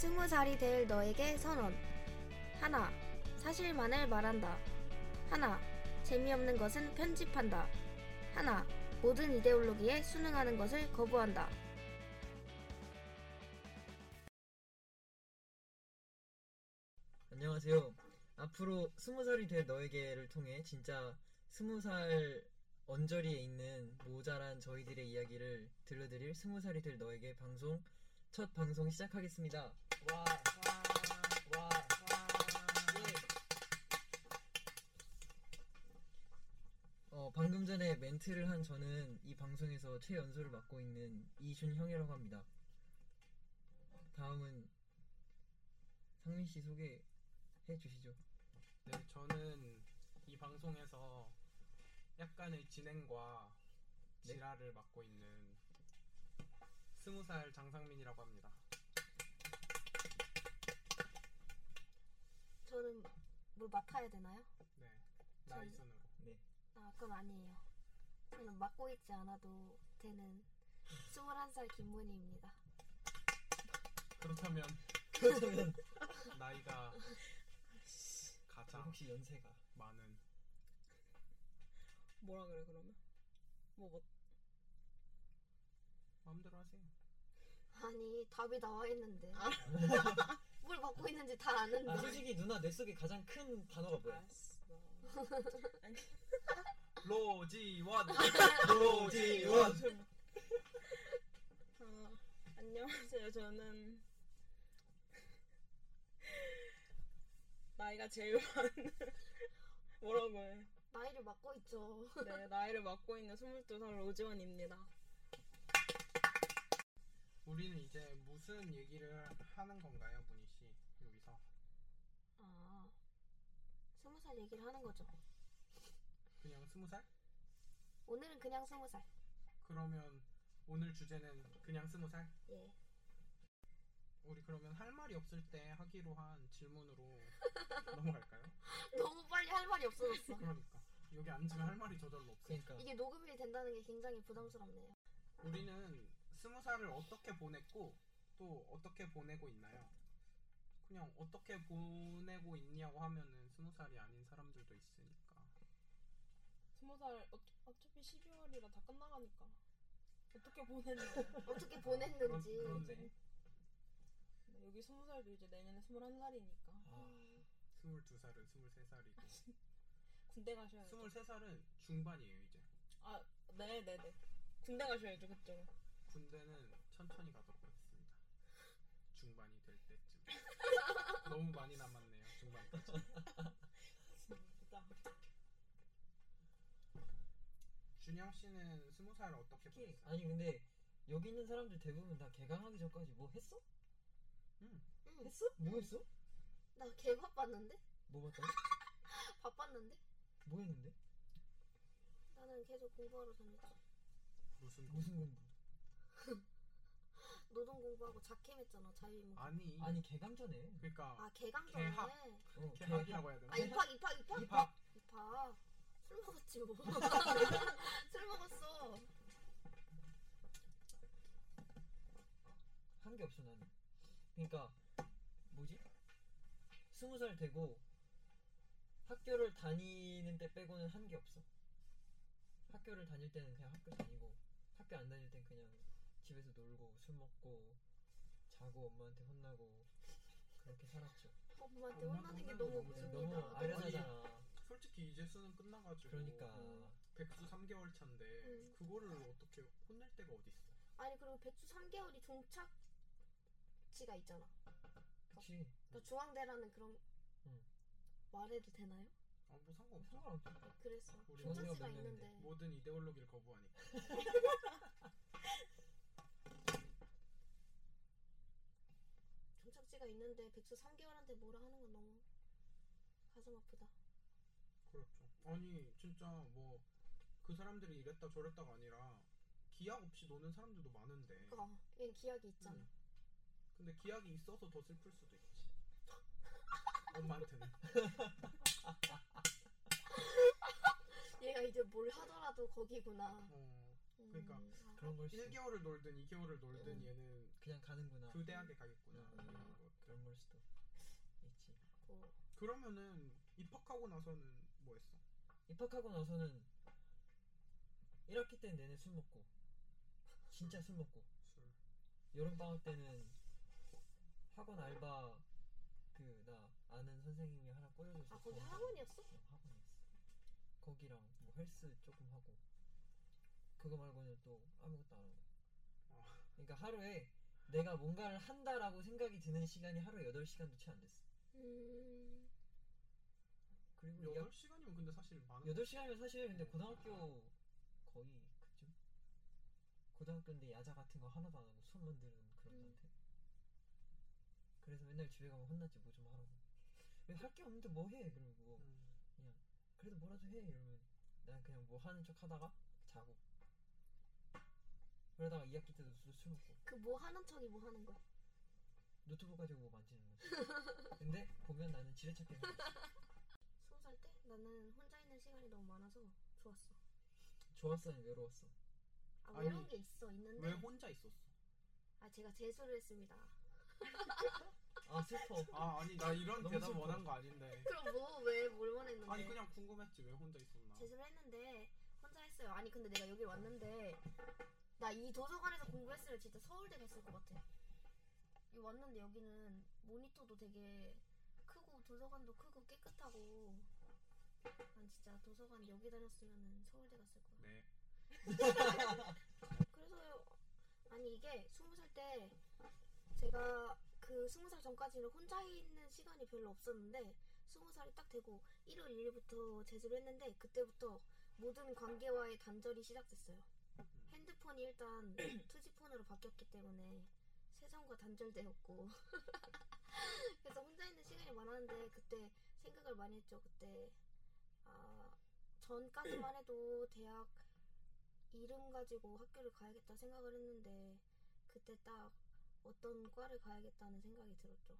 20살이 될 너에게 선언. 하나, 사실만을 말한다. 하나, 재미없는 것은 편집한다. 하나, 모든 이데올로기에 순응하는 것을 거부한다. 안녕하세요. 앞으로 20살이 될 너에게를 통해 진짜 20살 언저리에 있는 모자란 저희들의 이야기를 들려드릴 20살이 될 너에게 방송 첫 방송 시작하겠습니다. 와. 방금 전에 멘트를 한 저는 이 방송에서 최연소를 맡고 있는 이준형이라고 합니다. 다음은 상민 씨 소개해 주시죠. 네, 저는 이 방송에서 약간의 진행과 지라를 맡고 있는 20살 장상민이라고 합니다. 저는 뭘 맡아야 되나요? 네, 나이 순으로. 네. 그건 아니에요. 저는 맡고 있지 않아도 되는 21살 김문희입니다. 그렇다면 나이가 가장 혹시 연세가 많은 뭐라 그래 그러면? 마음대로 하세요. 아니, 답이 나와 있는데. 뭘 맡고 있는지 다 아는데. 솔직히 누나 내 속에 가장 큰 단어가 뭐야? 알았어. 아니, 로지원. 안녕하세요. 저는 나이가 제일 많은 뭐라고 해? 나이를 맡고 있죠. 네, 나이를 맡고 있는 22살 로지원입니다. 우리는 이제 무슨 얘기를 하는 건가요, 문희 씨? 여기서 20살 얘기를 하는 거죠. 그냥 20살? 오늘은 그냥 20살. 그러면 오늘 주제는 그냥 20살? 예. 우리 그러면 할 말이 없을 때 하기로 한 질문으로 넘어갈까요? 너무 빨리 할 말이 없어졌어. 그러니까 여기 앉으면 할 말이 저절로 없어. 그러니까 이게 녹음이 된다는 게 굉장히 부담스럽네요. 우리는 20살을 어떻게 보냈고 또 어떻게 보내고 있나요? 그냥 어떻게 보내고 있냐고 하면은 20살이 아닌 사람들도 있으니까. 20살 어차피 12월이라 다 끝나가니까 어떻게 보냈냐고. 어떻게 보냈는지. 그렇네. 네, 여기 20살도 이제 내년에 21살이니까 22살은 23살이고 군대 가셔야죠. 23살은 중반이에요 이제. 네네네. 군대 가셔야죠 그쪽은. 군대는 천천히 가도록 하겠습니다. 중반이 될 때쯤. 너무 많이 남았네요 중반까지. 진짜. 준영 씨는 20살 어떻게 보냈어요? 아니 근데 여기 있는 사람들 대부분 다 개강하기 전까지 뭐 했어? 응. 했어? 뭐 했어? 나 개 바빴는데? 뭐 봤다고? 바빴는데? 뭐 했는데? 나는 계속 공부하러 다녔지. 무슨 공부? 노동 공부하고 자캠했잖아. 자유인문. 아니 개강 전에. 그러니까 개강 전에. 개학이라고 해야 되나? 입학. 술 먹었지 뭐. 술 먹었어. 한 게 없어 나는. 그러니까 뭐지? 20살 되고 학교를 다니는 때 빼고는 한 게 없어. 학교를 다닐 때는 그냥 학교 다니고 학교 안 다닐 땐 그냥 집에서 놀고 술 먹고 자고 엄마한테 혼나고 그렇게 살았죠. 엄마한테 혼나는 게 너무 무슨 너무 일이야. 아련하잖아. 솔직히 이제 수능 끝나가지고 그러니까 백수 3개월 차인데 그거를 어떻게 혼낼 데가 어디 있어? 아니 그리고 백수 3개월이 종착지가 있잖아. 그치. 그러니까 중앙대라는 그런 말해도 되나요? 뭐 상관없어. 상관없죠. 그랬어. 우리 종착지가 중앙대가 몇 있는데. 모든 이데올로기를 거부하니까. 종착지가 있는데 백수 3개월한테 뭐라 하는 건 너무 가슴 아프다. 그렇죠. 아니 진짜 뭐 그 사람들이 이랬다 저랬다가 아니라 기약 없이 노는 사람들도 많은데. 그러니까 얘는 기약이 있잖아. 근데 기약이 있어서 더 슬플 수도 있지. 엄마한테는. 얘가 이제 뭘 하더라도 거기구나. 그러니까 그런 걸 1개월을 놀든 2개월을 놀든 얘는 그냥 가는구나. 그 대학에 가겠구나. 그런 걸 수도 있지. 뭐 그러면은 입학하고 나서는 뭐 했어? 입학하고 나서는 1학기 때 내내 술 먹고 진짜 술 먹고 술. 여름방학 때는 학원 알바 그 나 아는 선생님이 하나 꽂아줘서 거기 학원이었어? 학원이었어. 거기랑 뭐 헬스 조금 하고 그거 말고는 또 아무것도 안 하고. 그러니까 하루에 내가 뭔가를 한다라고 생각이 드는 시간이 하루에 8시간도 채 안 됐어. 그리고 8시간이면 근데 사실 많은 8시간이면 사실 근데 고등학교 거의 그쯤? 고등학교인데 야자 같은 거 하나도 안 하고 수업만 들은 그런 상태. 그래서 맨날 집에 가면 혼났지. 뭐 좀 하라고. 왜 할 게 없는데 뭐 해? 그러고 그냥 그래도 뭐라도 해 이러면 난 그냥 뭐 하는 척 하다가 자고 그러다가 2학기 때도 술 먹고 그 뭐 하는 척이 뭐 하는 거야? 노트북 가지고 뭐 만지는 거지. 근데 보면 나는 지뢰찾기 하고 있어. 20살 때 나는 혼자 있는 시간이 너무 많아서 좋았어. 좋았어 아니 외로웠어? 아니, 외로운 게 있는데 왜 혼자 있었어? 제가 재수를 했습니다. 아 슬퍼. 아니 나 이런 너무 대답 슬퍼. 원한 거 아닌데. 그럼 뭘 원했는데? 아니 그냥 궁금했지 왜 혼자 있었나. 재수를 했는데 혼자 했어요. 아니 근데 내가 여기 왔는데 나 이 도서관에서 공부했으면 진짜 서울대 갔을 것 같아. 여기 왔는데 여기는 모니터도 되게 크고 도서관도 크고 깨끗하고 난 진짜 도서관 여기 다녔으면 서울대 갔을 거야. 네. 그래서 아니 이게 20살 때 제가 그 20살 전까지는 혼자 있는 시간이 별로 없었는데 20살이 딱 되고 1월 1일부터 재수를 했는데 그때부터 모든 관계와의 단절이 시작됐어요. 핸드폰이 일단 투지폰으로 바뀌었기 때문에 세상과 단절되었고 그래서 혼자 있는 시간이 많았는데 그때 생각을 많이 했죠. 그때 전까지만 해도 대학 이름 가지고 학교를 가야겠다 생각을 했는데 그때 딱 어떤 과를 가야겠다는 생각이 들었죠.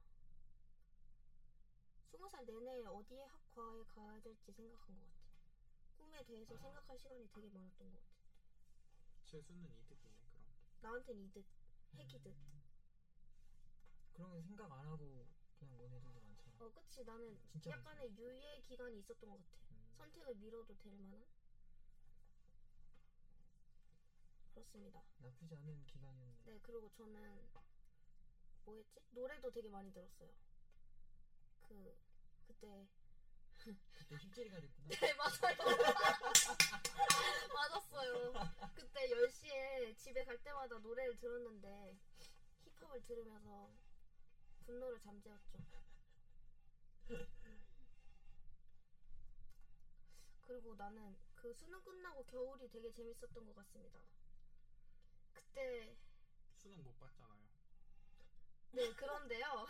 20살 내내 어디에 학과에 가야 될지 생각한 것 같아. 꿈에 대해서 생각할 시간이 되게 많았던 것 같아. 재수는 이득이네 그럼. 나한텐 이득, 핵이득. 그런 거 생각 안 하고 그냥 온 애들도 많잖아. 그치. 나는 진짜 약간의 유예 기간이 있었던 것 같아. 선택을 미뤄도 될 만한? 그렇습니다. 나쁘지 않은 기간이었네. 네, 그리고 저는 뭐 했지? 노래도 되게 많이 들었어요. 그때 그때 힙질이가 됐구나. 네, 맞아요. 맞았어요. 그때 10시에 집에 갈 때마다 노래를 들었는데 힙합을 들으면서 분노를 잠재웠죠. 그리고 나는 그 수능 끝나고 겨울이 되게 재밌었던 것 같습니다. 그때 수능 못 봤잖아요. 네, 그런데요.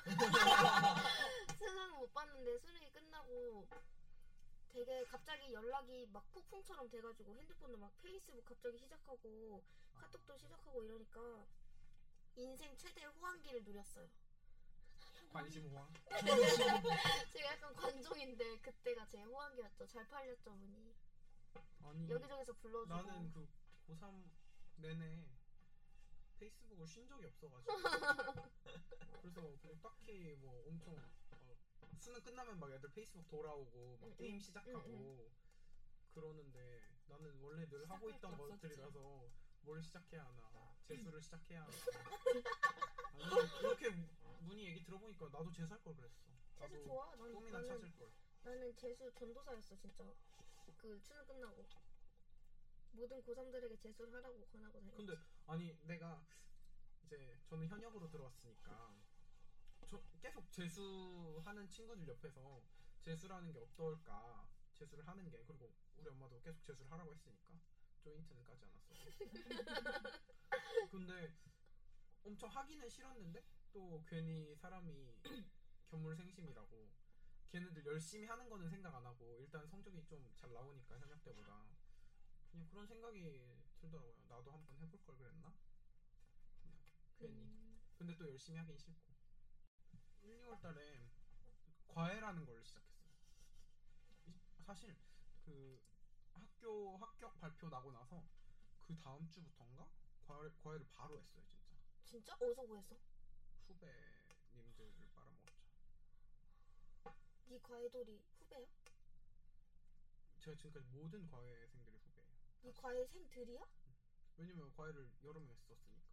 수능 못 봤는데 수능이 끝나고 되게 갑자기 연락이 막 폭풍처럼 돼가지고 핸드폰도 막 페이스북 갑자기 시작하고 카톡도 시작하고 이러니까 인생 최대 호황기를 누렸어요. 관심 호황. 제가 약간 관종인데 그때가 제 호황기였죠. 잘 팔렸죠, 문이. 아니 여기저기서 불러주고. 나는 그 고3 내내 페이스북을 쉰 적이 없어가지고 그래서 그냥 딱히 뭐 엄청 수능 끝나면 막 애들 페이스북 돌아오고 막 게임 시작하고 그러는데 나는 원래 늘 하고 있던 시작할 게 것들이라서 뭘 시작해야 하나 재수를 시작해야 하나 아니 이렇게 문희 얘기 들어보니까 나도 재수할 걸 그랬어. 재수 나도 좋아. 꿈이나 찾을 걸. 나는 재수 전도사였어 진짜. 그 수능 끝나고 모든 고3들에게 재수를 하라고 권하고 다녔지. 근데 아니 내가 이제 저는 현역으로 들어왔으니까 계속 재수하는 친구들 옆에서 재수라는 게 어떨까, 재수를 하는 게, 그리고 우리 엄마도 계속 재수를 하라고 했으니까 조인트는 까지 않았어. 근데 엄청 하기는 싫었는데 또 괜히 사람이 견물생심이라고 걔네들 열심히 하는 거는 생각 안 하고 일단 성적이 좀 잘 나오니까 현역 때보다 그냥 그런 생각이 들더라고요. 나도 한번 해볼 걸 그랬나? 그냥 괜히. 근데 또 열심히 하긴 싫고. 1, 2월 달에 과외라는 걸 시작했어요. 사실 그 학교 합격 발표 나고 나서 그 다음 주부터인가 과외를 바로 했어요. 진짜. 진짜? 어디서 구했어? 후배님들을 네 과외돌이 후배야? 제가 지금까지 모든 과외생들이 후배예요. 네 과외생들이야? 왜냐면 과외를 여러 명 했었으니까.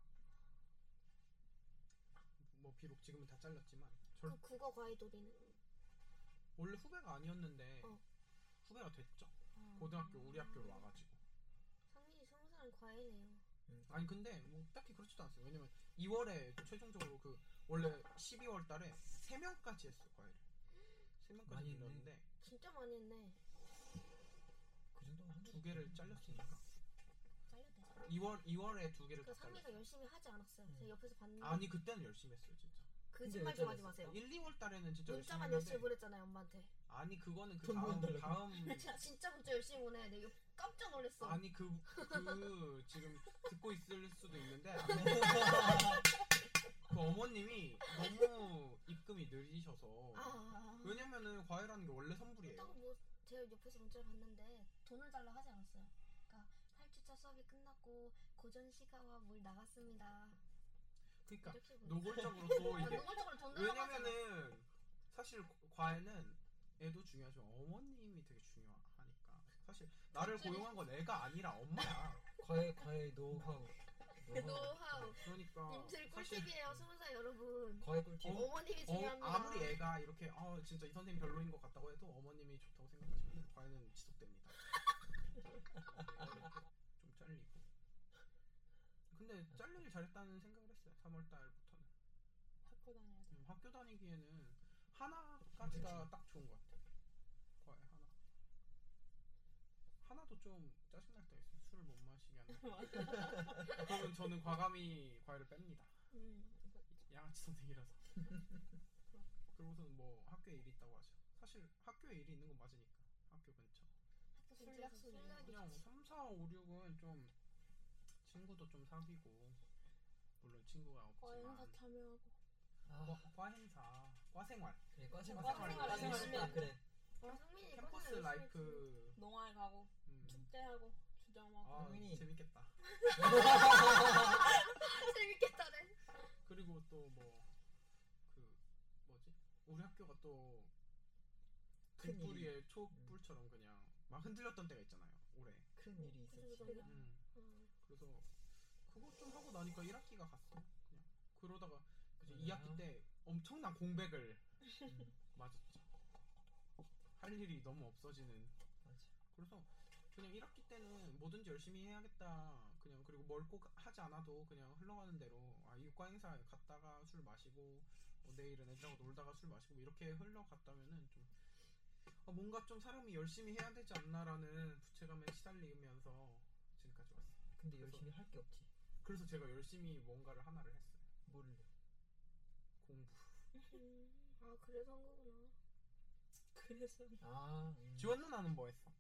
뭐 비록 지금은 다 잘렸지만 그 국어 과외돌이는? 원래 후배가 아니었는데 어. 후배가 됐죠. 고등학교 우리 학교로 와가지고. 상민이 20살은 과외네요. 아니 근데 뭐 딱히 그렇지도 않았어요. 왜냐면 2월에 최종적으로 그 원래 12월 달에 3명까지 했어 과외를. 3명까지 많이 했네. 늘렸는데 진짜 많이 했네. 그 정도면 한 2개를 잘렸으니까. 잘렸대. 2월에 2개를 그 다 상민이가 잘렸어. 열심히 하지 않았어요. 제가 옆에서 봤는데. 아니 그때는 열심히 했어요 진짜. 거짓말 근데 좀 왜 하지 마세요. 1, 2월 달에는 진짜 열심히 문자만 했는데 열심히 보냈잖아요 엄마한테. 아니 그거는 그 돈 다음 보내달라고? 진짜 문자 열심히 보내. 내가 깜짝 놀랐어. 아니 그 지금 듣고 있을 수도 있는데 그 어머님이 너무 입금이 느리셔서 왜냐면은 과외라는 게 원래 선불이에요. 그렇다고 뭐 제가 옆에서 문자를 봤는데 돈을 달라 하지 않았어요. 그러니까 8주차 수업이 끝났고 고전 시가와 물 나갔습니다. 그러니까 이렇게 보내. 노골적으로 또 이게 노골적으로 돈 달라고 하잖아. 왜냐면은 사실 과외는 애도 중요하지만 어머님이 되게 중요하니까 사실 나를 갑자기- 고용한 건 애가 아니라 엄마야. 과외 노하우. 노하우. 그러니까 님들 사실 꿀팁이에요 20살 여러분. 과외 꿀팁. 어머님이 중요합니다. 아무리 애가 이렇게 진짜 이 선생님 별로인 것 같다고 해도 어머님이 좋다고 생각하시면 과외는 지속됩니다. 좀 잘리고. 근데 잘리길 잘했다는 생각을 했어요. 3월 달부터는. 학교 다녀야 돼. 학교 다니기에는 하나까지가 딱 좋은 것 같아. 과외 하나. 하나도 좀 짜증날 때가 있어요. 술을 못 마시게 하는. 그러면 저는 과감히 과외를 뺍니다. 양아치 선생이라서. 그러고서는 뭐 학교에 일이 있다고 하죠. 사실 학교에 일이 있는 건 맞으니까. 학교 근처. 학교 술 근처에서 약속이네. 술 약이 그냥 좋지. 3, 4, 5, 6은 좀 친구도 좀 사귀고 물론 친구가 과 행사 없지만 참여하고. 과 행사, 과 생활, 그래 과생활 과생활 열심히 해. 그래. 상민이 캠퍼스 열심히 라이프. 농활 가고 축제하고 주점하고. 아 상민이. 재밌겠다. 재밌겠다네. 그리고 또 뭐 그 뭐지? 우리 학교가 또 큰 일이. 등불이의 촛불처럼 그냥 막 흔들렸던 때가 있잖아요. 올해. 큰 일이 있었지. 그죠. 그래서 그거 좀 하고 나니까 1학기가 갔어. 그냥 그러다가 이제 그래요? 2학기 때 엄청난 공백을 음, 맞았죠. 할 일이 너무 없어지는. 맞아. 그래서 그냥 1학기 때는 뭐든지 열심히 해야겠다. 그냥 그리고 뭘 꼭 하지 않아도 그냥 흘러가는 대로 이과 행사 갔다가 술 마시고 뭐 내일은 애들하고 놀다가 술 마시고 뭐 이렇게 흘러갔다면은 좀 뭔가 좀 사람이 열심히 해야 되지 않나라는 부채감에 시달리면서 지금까지 왔어요. 근데 그래서- 열심히 할 게 없지. 그래서 제가 열심히 뭔가를 하나를 했어요. 뭐를? 공부. 아 그래서 한 거구나. 그래서 아. 지원 누나는 뭐 했어?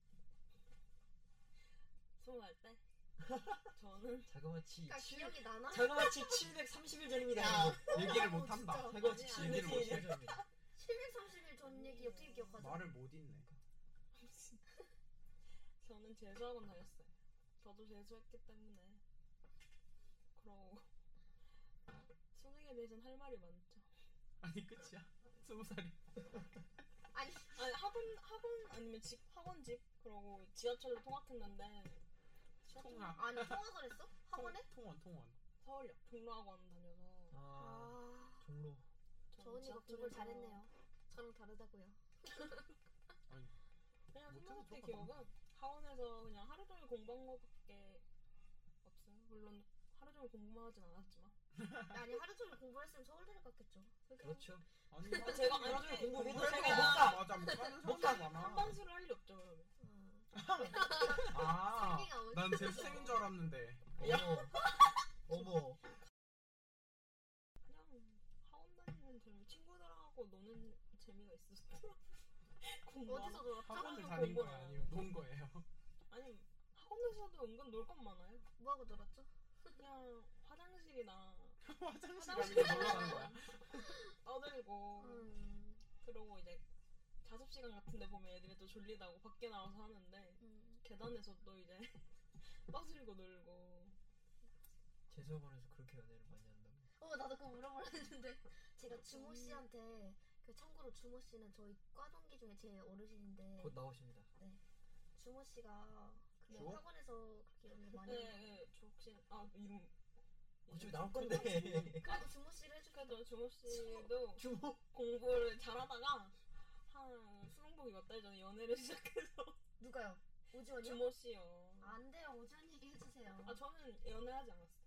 20살 때 저는 자그마치 그러니까 기억이 나나? 자그마치 730일 전입니다. 얘기를 못 한다. 진짜. 자그마치 아니, 얘기를 730일 전입니다. 730일 전 얘기 어떻게 기억하죠? 말을 못 읽네. 저는 재수학원 다녔어요. 저도 재수했기 때문에 그러고 수능에 대해서는 할 말이 많죠. 아니 끝이야. 20살이. 아니 아니 학원 아니면 집 학원집 그러고 지하철로 통학했는데 통학. 아니 통학을 했어? 학원에? 통원. 서울역 종로학원 다녀서 아, 아 종로. 저 언니가 공부를 잘했네요. 저랑 다르다고요. 그냥 못해서 20살 때 들어가 기억은 학원에서 그냥 하루 종일 공부한 거밖에 없어요. 물론 하루 종일 공부만 하진 않았지만 아니 하루 종일 공부를 했으면 서울대를 갔겠죠. 그렇죠. 아니 제가 하루 종일 아는데 공부해도 제가 맞아. 못 가는 못 사람이 많아. 한반수를 할 리 없죠 그러면. 생기가 어디- 난 재수생인 줄 알았는데. 어머. 그냥 학원 다니는 재미 친구들하고 노는 재미가 있었어. 공부 안 어디서 놀았죠? 학원을 하루는 다닌 거야 공부를 아니면 논 거예요? 아니 학원에서도 은근 놀 건 많아요. 뭐하고 놀았죠? 그냥 화장실이나 화장실 가는 게 놀러 가는 거야? 떠들고 음, 그러고 이제 자습시간 같은데 보면 애들이 또 졸리다고 밖에 나와서 하는데 계단에서 또 이제 떠들고 놀고. 재수학원에서 그렇게 연애를 많이 한다고. 나도 그거 물어보려 했는데 제가 주모 씨한테 그 참고로 주모 씨는 저희 과 동기 중에 제일 어르신인데 곧 나오십니다. 주모 씨가 그 주호? 학원에서 그렇게 연애 많이 네, 한다고. 네, 저 혹시 이름 어차피 나올 건데. 그래도 주모 씨를 해줄게요. 그래도 주모 씨도 주모. 공부를 잘하다가 한 수능 보기 몇 달 전에 연애를 시작해서 누가요? 오지원이요? 주모 씨요. 안 돼요. 오지원 얘기 해주세요. 저는 연애하지 않았어요.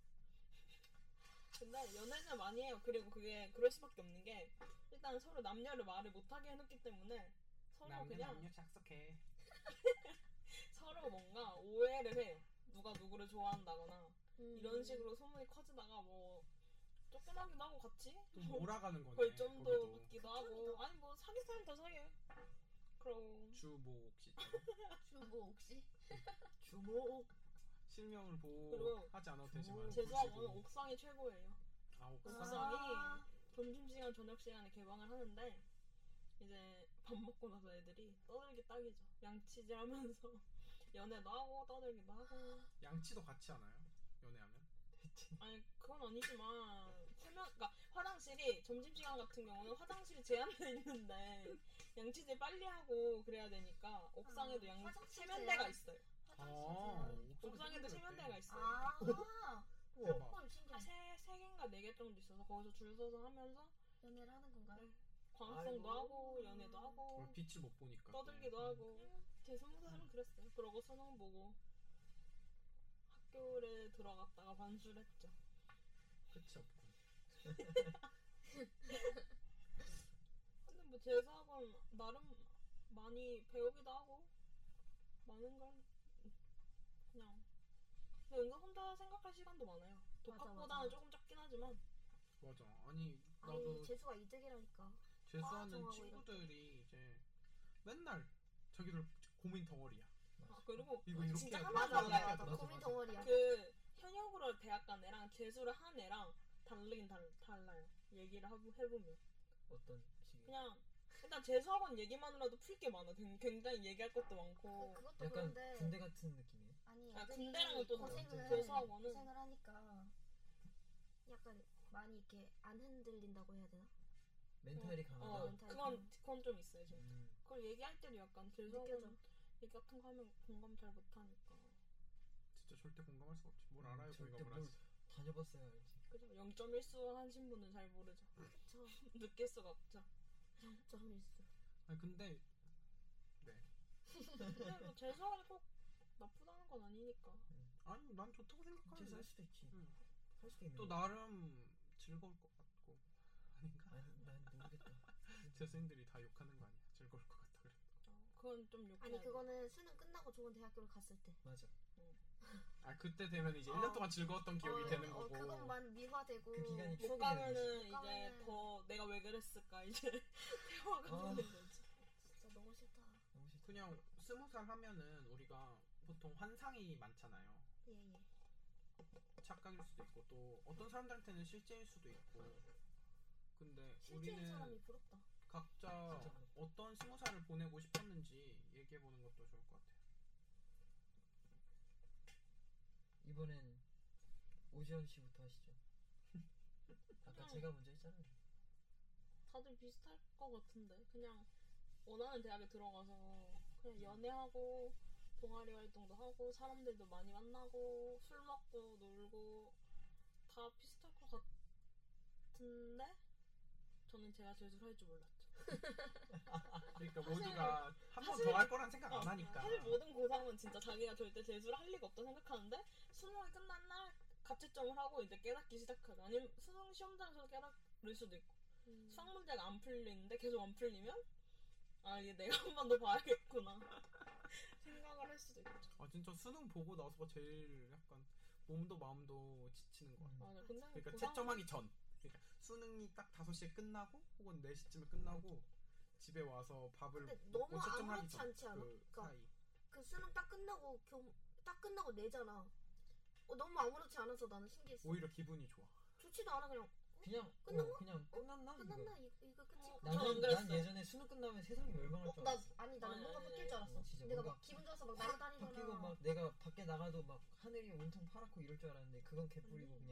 근데 연애를 많이 해요. 그리고 그게 그럴 수밖에 없는 게 일단 서로 남녀를 말을 못하게 해놓기 때문에 서로 그냥 작석해. 서로 뭔가 오해를 해요. 누가 누구를 좋아한다거나 이런 식으로 음. 소문이 커지다가 뭐 쫓겨나기도 하고 같이 좀 몰아가는 거네. 벌점도 거기도. 받기도 하고 아니 뭐 사귈 사람 더 사귀어요. 그럼 주모 혹시 주모 혹시? 주모. 실명을 그리고 하지 않아도 되지만 재수학원은 옥상이 최고예요. 옥상. 옥상이 점심시간 저녁시간에 개방을 하는데 이제 밥 먹고 나서 애들이 떠들기 딱이죠. 양치질 하면서 연애도 하고 떠들기도 하고. 양치도 같이 하나요? 연애하면? 아니 그건 아니지만 그러니까 화장실이 점심시간 같은 경우는 화장실이 제한돼 있는데 양치질 빨리 하고 그래야 되니까 옥상에도 화장실 세면대가 제한? 있어요. 옥상에도 옥상에도 세면대가 있어요. 아. 대박. 헐 신기해. 세 개인가 네 개 정도 있어서 거기서 줄 서서 하면서 연애를 하는 건가요? 광합성도 아이고. 하고 연애도 하고 빛을 못 보니까. 떠들기도 하고. 제 20살은 그랬어요. 그러고 수능 보고 학교를 들어갔다가 반수했죠. 끝이 없군. 근데 뭐 재수학원 나름 많이 배우기도 하고 많은 걸 그냥 근데 은근 혼자 생각할 시간도 많아요. 독학보다는 맞아. 조금 적긴 하지만 맞아. 아니 나도 아니 재수가 이득이라니까. 재수하는 정하고 친구들이 이제 맨날 자기들 고민 덩어리야. 그리고 이거 이렇게 진짜 해야 하나 돼. 달라요. 맞아. 맞아, 고민 맞아. 덩어리야. 그 현역으로 대학 간 애랑 재수를 한 애랑 다르긴 달라요. 얘기를 해보면 어떤 식의? 그냥 일단 재수학원 얘기만으로도 풀 게 많아. 굉장히 얘기할 것도 많고. 그것도 약간 그런데 군대 같은 느낌이에요. 아니 아, 애들이 군대랑은 또 다르죠. 고생을 재수학원은 고생을 하니까 약간 많이 이렇게 안 흔들린다고 해야 되나? 멘탈이 강하다. 멘탈이 그건 좀 있어요 진짜. 음. 그걸 얘기할 때도 약간 느껴져. 재수학원 얘기 같은 거 하면 공감 잘 못하니까. 진짜 절대 공감할 수가 없지. 뭘 알아요? 절대 공감을 뭘 하지. 다녀봤어야 알지. 그죠? 0.1수 하신 분은 잘 모르죠. 그쵸. 느낄 수가 없죠. 0.1수. 아니 근데 근데 뭐 재수학원이 꼭 나쁘다는 건 아니니까. 아니 난 좋다고 생각하는데. 재수할 수도 있지. 응. 할 수도 있는 또 거. 나름 즐거울 것 같고 아닌가? 아니 난 모르겠다. 재수생들이 다 욕하는 거 아니야? 즐거울 것 같다 그래. 그건 좀 욕해야 아니 돼. 그거는 수능 끝나고 좋은 대학교를 갔을 때. 맞아. 그때 되면 이제 1년 동안 즐거웠던 기억이 되는 거고. 그것만 미화되고. 그 기간이 못 추억이 가면은 되는 이제 가면은- 더 내가 왜 그랬을까 이제 대화가 아. 되는 거지. 진짜 너무 싫다. 너무 싫다. 그냥 20살 하면은 우리가 보통 환상이 많잖아요. 예예. 착각일 수도 있고 또 어떤 사람들한테는 실제일 수도 있고. 근데 실제인 우리는 사람이 부럽다. 각자 진짜 어떤 20살을 보내고 싶었는지 얘기해보는 것도 좋을 것 같아요. 이번엔 오지원 씨부터 하시죠. 아까 그냥- 제가 먼저 했잖아요. 다들 비슷할 것 같은데 그냥 원하는 대학에 들어가서 그냥 연애하고 동아리 활동도 하고 사람들도 많이 만나고 술 먹고 놀고 다 비슷할 것 같은데 저는 제가 재수를 할 줄 몰랐죠. 그러니까 모두가 한 번 더 할 거란 생각 안 하니까. 사실 모든 고3은 진짜 자기가 절대 재수를 할 리가 없다 생각하는데 수능이 끝난 날 가채점을 하고 이제 깨닫기 시작하죠. 아니면 수능 시험장에서 깨달을 수도 있고 수학 문제가 안 풀리는데 계속 안 풀리면 이게 내가 한 번 더 봐야겠구나 생각을 할 수도 있죠. 진짜 수능 보고 나서가 제일 약간 몸도 마음도 지치는 것 같아. 맞아. 근데 그러니까 고3 채점하기 전. 그러니까 수능이 딱 5시에 끝나고 혹은 4시쯤에 끝나고 집에 와서 밥을 근데 먹고 너무 채점하기 아무렇지 전. 않지 않아? 그 그러니까 사이. 그 수능 딱 끝나고 내잖아. 너무 아무렇지 않아서 나는 신기했어. 오히려 기분이 좋아. 좋지도 않아 그냥. 그냥 끝난 거? 그냥 끝났나? 끝났나 이거 끝이. 저는 안 난 그랬어요. 예전에 수능 끝나면 세상이 멸망할 줄 알았어. 나는 뭔가 아니, 바뀔 줄 알았어. 진짜 내가 뭔가 막 기분 좋아서 막 바뀌고 날아다니거나. 막 내가 밖에 나가도 막 하늘이 온통 파랗고 이럴 줄 알았는데 그건 개뿔이고 그냥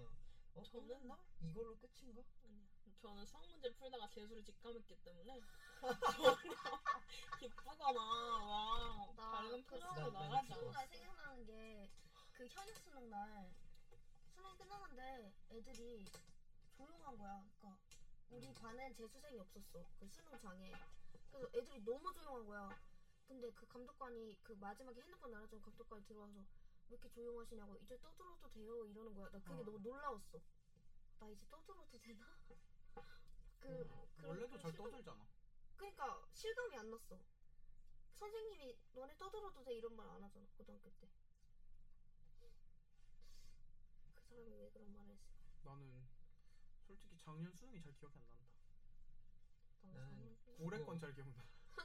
저는- 끝났나? 이걸로 끝인가? 아니야. 저는 수학 문제 풀다가 재수를 직감했기 때문에 전혀 기쁘거나 막 나 밝은 그 표정으로 난 나가지 수능 수능날 않았어. 생각나는 게 그 현역 수능 날 수능 끝나는데 애들이 조용한 거야. 그러니까 우리 반엔 재수생이 없었어. 그 수능장에. 그래서 애들이 너무 조용한 거야. 근데 그 감독관이 그 마지막에 핸드폰 날아준 감독관이 들어와서 왜 이렇게 조용하시냐고 이제 떠들어도 돼요 이러는 거야. 나 그게 어. 너무 놀라웠어. 나 이제 떠들어도 되나? 그런 원래도 잘 실감- 떠들잖아. 그러니까 실감이 안 났어. 선생님이 너네 떠들어도 돼 이런 말 안 하잖아 고등학교 때. 그 사람이 왜 그런 말을 했을까? 나는 솔직히 작년 수능이 잘 기억이 안 난다. 나는 나는 작년 수능- 올해 그거- 건 잘 기억나.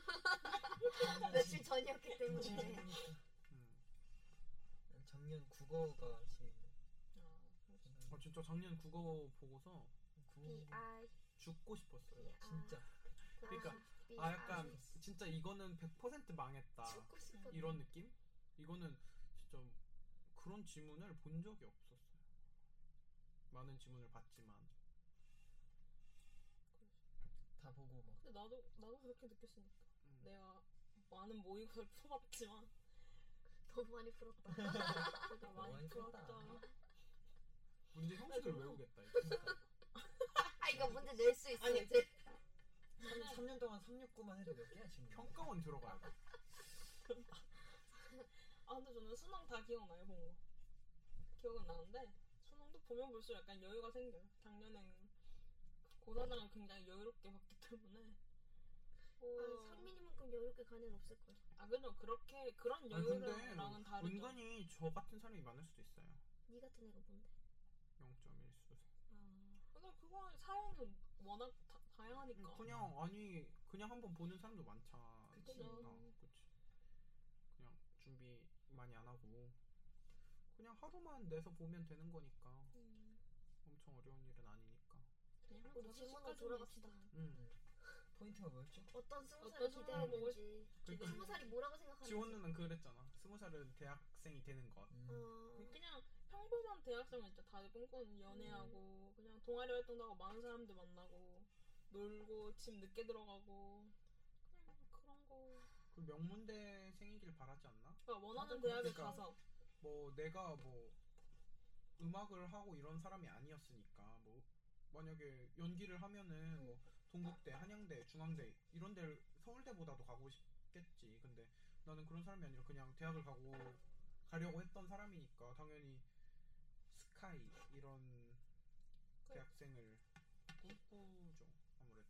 며칠 전이었기 때문에. 음. 난 작년 국어가 제일 아 진짜 작년 국어 보고서 B I 죽고 싶었어요. B I 진짜 그러니까 B 아 약간 I 진짜 이거는 100% 망했다. 죽고 싶었. 이런 느낌? 이거는 진짜 그런 지문을 본 적이 없었어요. 많은 지문을 봤지만 다 보고 막 근데 나도 그렇게 느꼈으니까. 음. 내가 많은 모의고사를 풀었지만 너무 많이 풀었다. 내가 많이 많이 풀었다. 풀었다. 문제 형식을 저는- 외우겠다 이거. 아 이거 문제 낼 수 있어 아니, 이제. 3년 동안 369만 해도 몇 개야 지금? 평가원 들어가야 돼. 아 근데 저는 수능 다 기억나요 본 거. 기억은 나는데 수능도 보면 볼수록 약간 여유가 생겨요. 작년엔 고사장을 굉장히 여유롭게 봤기 때문에. 아, 상민이만큼 여유롭게 간 애는 없을 거야. 아 그죠 그렇게 그런 아니 근데 여유랑은 다르죠. 은근히 저 같은 사람이 많을 수도 있어요. 네 같은 애가 뭔데? 0.1 수생. 아 근데 그거 사연은 워낙 다양하니까. 그냥 아니 그냥 한번 보는 사람도 많잖아. 그치. 그치. 그냥 준비 많이 안 하고 그냥 하루만 내서 보면 되는 거니까 엄청 어려운 일은 아니니까. 그냥 한 우리 5시까지는 질문으로 돌아갑시다. 음. 포인트가 뭐였죠? 어떤 스무 살을 어떤 스무 보고 기대했는지. 그러니까 스무 살이 뭐라고 생각하는지. 지원 누나는 그랬잖아. 20살은 대학생이 되는 것. 그냥 평범한 대학생은 진짜 다들 꿈꾸는 연애하고 그냥 동아리 활동도 하고 많은 사람들 만나고 놀고 집 늦게 들어가고 그냥 그런 거. 그 명문대 생이길 바라지 않나? 그러니까 원하는 다들 대학에 그러니까 가서 뭐 내가 뭐 음악을 하고 이런 사람이 아니었으니까 뭐 만약에 연기를 하면은 뭐 동국대, 한양대, 중앙대 이런 데를 서울대보다도 가고 싶겠지. 근데 나는 그런 사람이 아니라 그냥 대학을 가려고 했던 사람이니까 당연히 스카이 이런 대학생을 꿈꾸죠. 아무래도.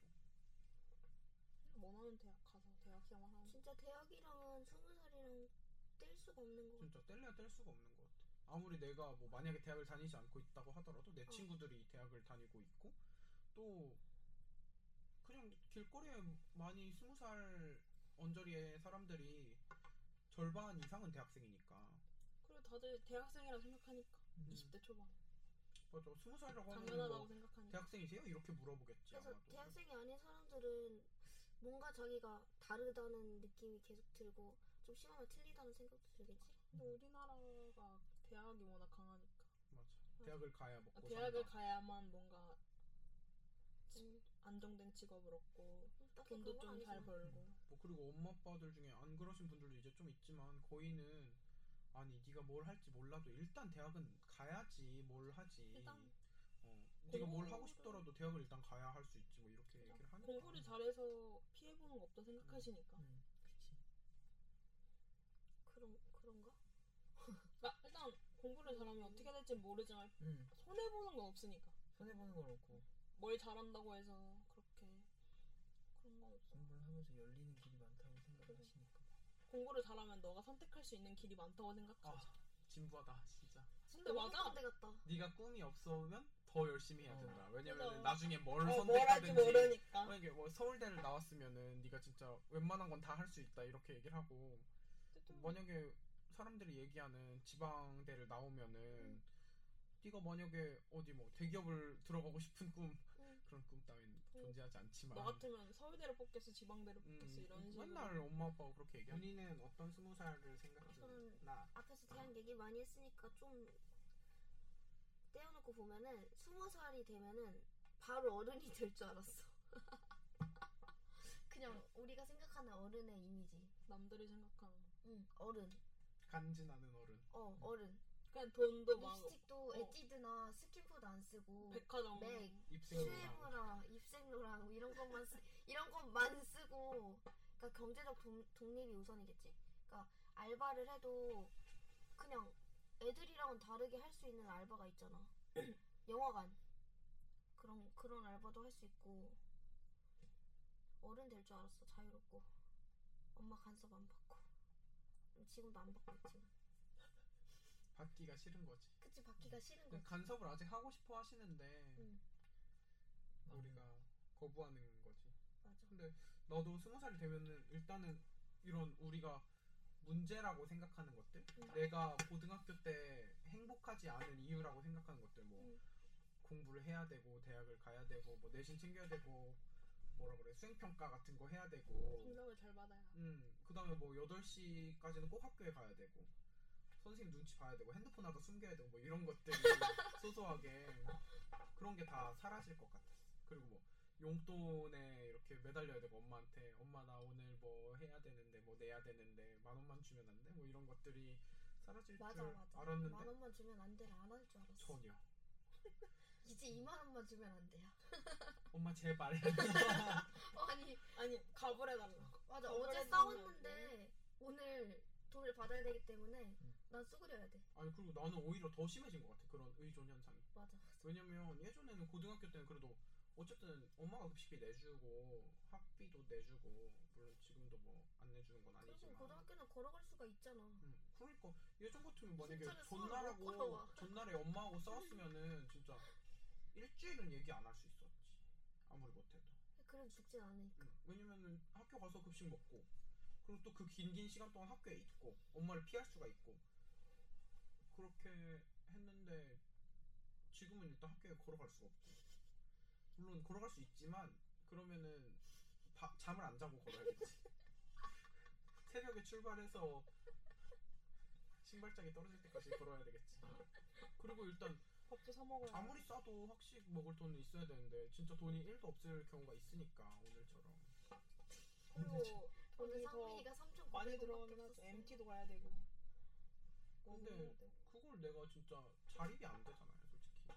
원하는 대학 가서 대학 생활하는. 진짜 대학이랑은 스무 살이랑 뗄 수가 없는 거 같아. 진짜 뗄래야 뗄 수가 없는 것 같아. 아무리 내가 뭐 만약에 대학을 다니지 않고 있다고 하더라도 내 친구들이 대학을 다니고 있고 또 그냥 길거리에 많이 20살 언저리의 사람들이 절반 이상은 대학생이니까. 그리고 다들 대학생이라 생각하니까 20대 초반 맞아. 20살이라고 하면 당연하다고 뭐 생각하니까. 대학생이세요? 이렇게 물어보겠지 그래서 아마도. 대학생이 아닌 사람들은 뭔가 자기가 다르다는 느낌이 계속 들고 좀 심하면 틀리다는 생각도 들겠지. 근데 우리나라가 대학이 워낙 강하니까. 맞아. 대학을 가야 먹고 대학을 산다. 가야만 뭔가 음, 안정된 직업을 얻고 딱히 돈도 그건 좀 잘 아니지만. 벌고. 뭐 그리고 엄마 아빠들 중에 안 그러신 분들도 이제 좀 있지만 거의는 아니 네가 뭘 할지 몰라도 일단 대학은 가야지 뭘 하지. 일단 네가 뭘 하고 공부를- 싶더라도 대학을 일단 가야 할 수 있지 뭐 이렇게 얘기를 하니까. 공부를 잘해서 피해보는 거 없다 생각하시니까. 그치. 그런가? 그러니까 일단 공부를 잘하면 어떻게 될지 모르지만 응. 손해보는 건 없으니까. 손해보는 건 없고 뭘 잘한다고 해서 그렇게 그런 건 없어. 공부를 하면서 열리는 길이 많다고 생각하시니까. 공부를 잘하면 너가 선택할 수 있는 길이 많다고 생각하죠. 진부하다 진짜. 근데 맞아. 꼰대 같다. 네가 꿈이 없으면 더 열심히 해야 된다. 왜냐면 그죠. 나중에 뭘 뭘 할지 선택하든지 모르니까. 만약에 뭐 서울대를 나왔으면은 네가 진짜 웬만한 건 다 할 수 있다 이렇게 얘기를 하고 만약에 사람들이 얘기하는 지방대를 나오면은 네가 만약에 어디 뭐 대기업을 들어가고 싶은 꿈 그런 꿈 따윈 존재하지 않지만 너 같으면 서울대를 뽑겠어 지방대를 뽑겠어 이런 식으로. 맨날 엄마 아빠가 그렇게 얘기해. 본인은 어떤 20살을 저는 앞에서 대학 얘기 많이 했으니까 좀 떼어놓고 보면은 20살이 되면은 바로 어른이 될 줄 알았어. 그냥 우리가 생각하는 어른의 이미지. 남들이 생각하는 어른. 간지나는 어른. 어른. 그냥 돈도 막 립스틱도 에뛰드나 스킨푸드 안 쓰고 백화점 맥, 입생로랑. 슈에무라, 입생로랑 뭐 이런 것만 쓰고. 그러니까 경제적 독립이 우선이겠지. 그러니까 알바를 해도 그냥 애들이랑은 다르게 할 수 있는 알바가 있잖아. 영화관 그런 알바도 할 수 있고. 어른 될 줄 알았어. 자유롭고 엄마 간섭 안 받고. 지금도 안 받고 있지만. 받기가 싫은 거지. 그치, 받기가 싫은 거지. 간섭을 아직 하고 싶어 하시는데 응. 우리가 거부하는 거지. 맞아. 근데 나도 20살이 되면은 일단은 이런 우리가 문제라고 생각하는 것들, 내가 고등학교 때 행복하지 않은 이유라고 생각하는 것들, 뭐 공부를 해야 되고 대학을 가야 되고 뭐 내신 챙겨야 되고 뭐라 그래 수행평가 같은 거 해야 되고, 성적을 잘 받아야. 그다음에 뭐 8시까지는 꼭 학교에 가야 되고 선생님 눈치 봐야 되고 핸드폰 하나 숨겨야 되고 뭐 이런 것들이 소소하게 그런 게 다 사라질 것 같았어. 그리고 뭐 용돈에 이렇게 매달려야 되고 엄마한테 엄마 나 오늘 뭐 해야 되는데 뭐 내야 되는데 10,000원만 주면 안 돼? 뭐 이런 것들이 사라질 맞아. 줄 알았는데 10,000원만 주면 안 돼를 안 할 줄 알았어. 전혀. 이제 20,000원만 주면 안 돼요. 엄마 제발. 아니 가불해달라. 맞아. 가불해 어제 주면 싸웠는데 오늘 돈을 받아야 되기 때문에 난 쏘그려야 돼. 아니 그리고 나는 오히려 더 심해진 것 같아 그런 의존 현상이. 맞아. 왜냐면 예전에는 고등학교 때는 그래도 어쨌든 엄마가 급식비 내주고 학비도 내주고 물론 지금도 뭐 안 내주는 건 그리고 아니지만 고등학교는 걸어갈 수가 있잖아. 그러니까 예전 같으면 만약에 진짜로 수학을 못 걸어와. 전날에 엄마하고 싸웠으면은 진짜 일주일은 얘기 안 할 수 있었지 아무리 못해도. 그래도 죽진 않으니까. 왜냐면은 학교 가서 급식 먹고 그리고 또 그 긴 시간 동안 학교에 있고 엄마를 피할 수가 있고 그렇게 했는데 지금은 일단 학교에 걸어갈 수가 없고 물론 걸어갈 수 있지만 그러면은 잠을 안 자고 걸어야겠지. 새벽에 출발해서 신발장이 떨어질 때까지 걸어야 되겠지. 그리고 일단 밥도 사 먹어야. 아무리 싸도 학식 먹을 돈은 있어야 되는데 진짜 돈이 1도 없을 경우가 있으니까 오늘처럼. 그리고 오늘 돈이 더 상민이가 3,900원 많이 들어가긴 하죠. MT도 가야 되고. 근데 먹어야 되고. 그걸 내가 진짜 자립이 안 되잖아요 솔직히.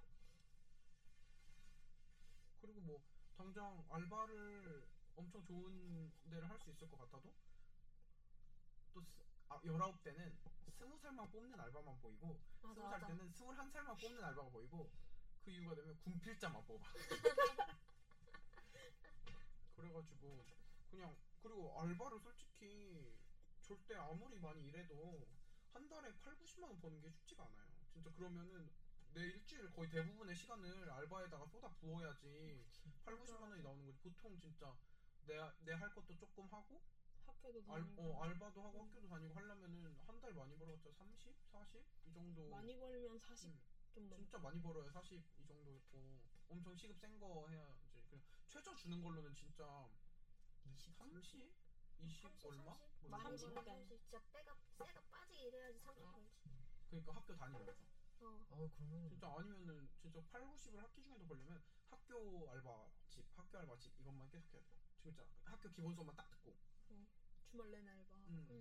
그리고 뭐 당장 알바를 엄청 좋은 데를 할 수 있을 것 같아도 또 19대는 20살만 뽑는 알바만 보이고 맞아, 20살 맞아. 때는 21살만 뽑는 알바가 보이고 그 이유가 되면 군필자만 뽑아. 그래가지고 그냥 그리고 알바를 솔직히 절대 아무리 많이 일해도 한 달에 8,000-9,000원 버는 게 쉽지가 않아요. 진짜 그러면은 내 일주일 거의 대부분의 시간을 알바에다가 쏟아 부어야지 8,000-9,000원이 나오는 거지. 보통 진짜 내 할 것도 조금 하고 학교도 다니고. 알바도 하고 학교도 다니고 하려면은 한 달 많이 벌어봤자 30, 40 이 정도. 많이 벌면 40 좀 넘. 진짜 많이 벌어야 40 이 정도 있고 엄청 시급 센 거 해야지. 그냥 최저 주는 걸로는 진짜 20, 30, 20 얼마? 30? 뭐 많이 이 30 정도? 벌면 30. 진짜 쇠가 빠지게 일해야지 30 벌지. 그러니까 학교 다니면서 그러면 진짜 아니면은 진짜 8, 90을 학기 중에도 벌려면 학교 알바 집 이것만 계속 해야 돼. 진짜 학교 기본 수업만 딱 듣고. 주말 내내 알바.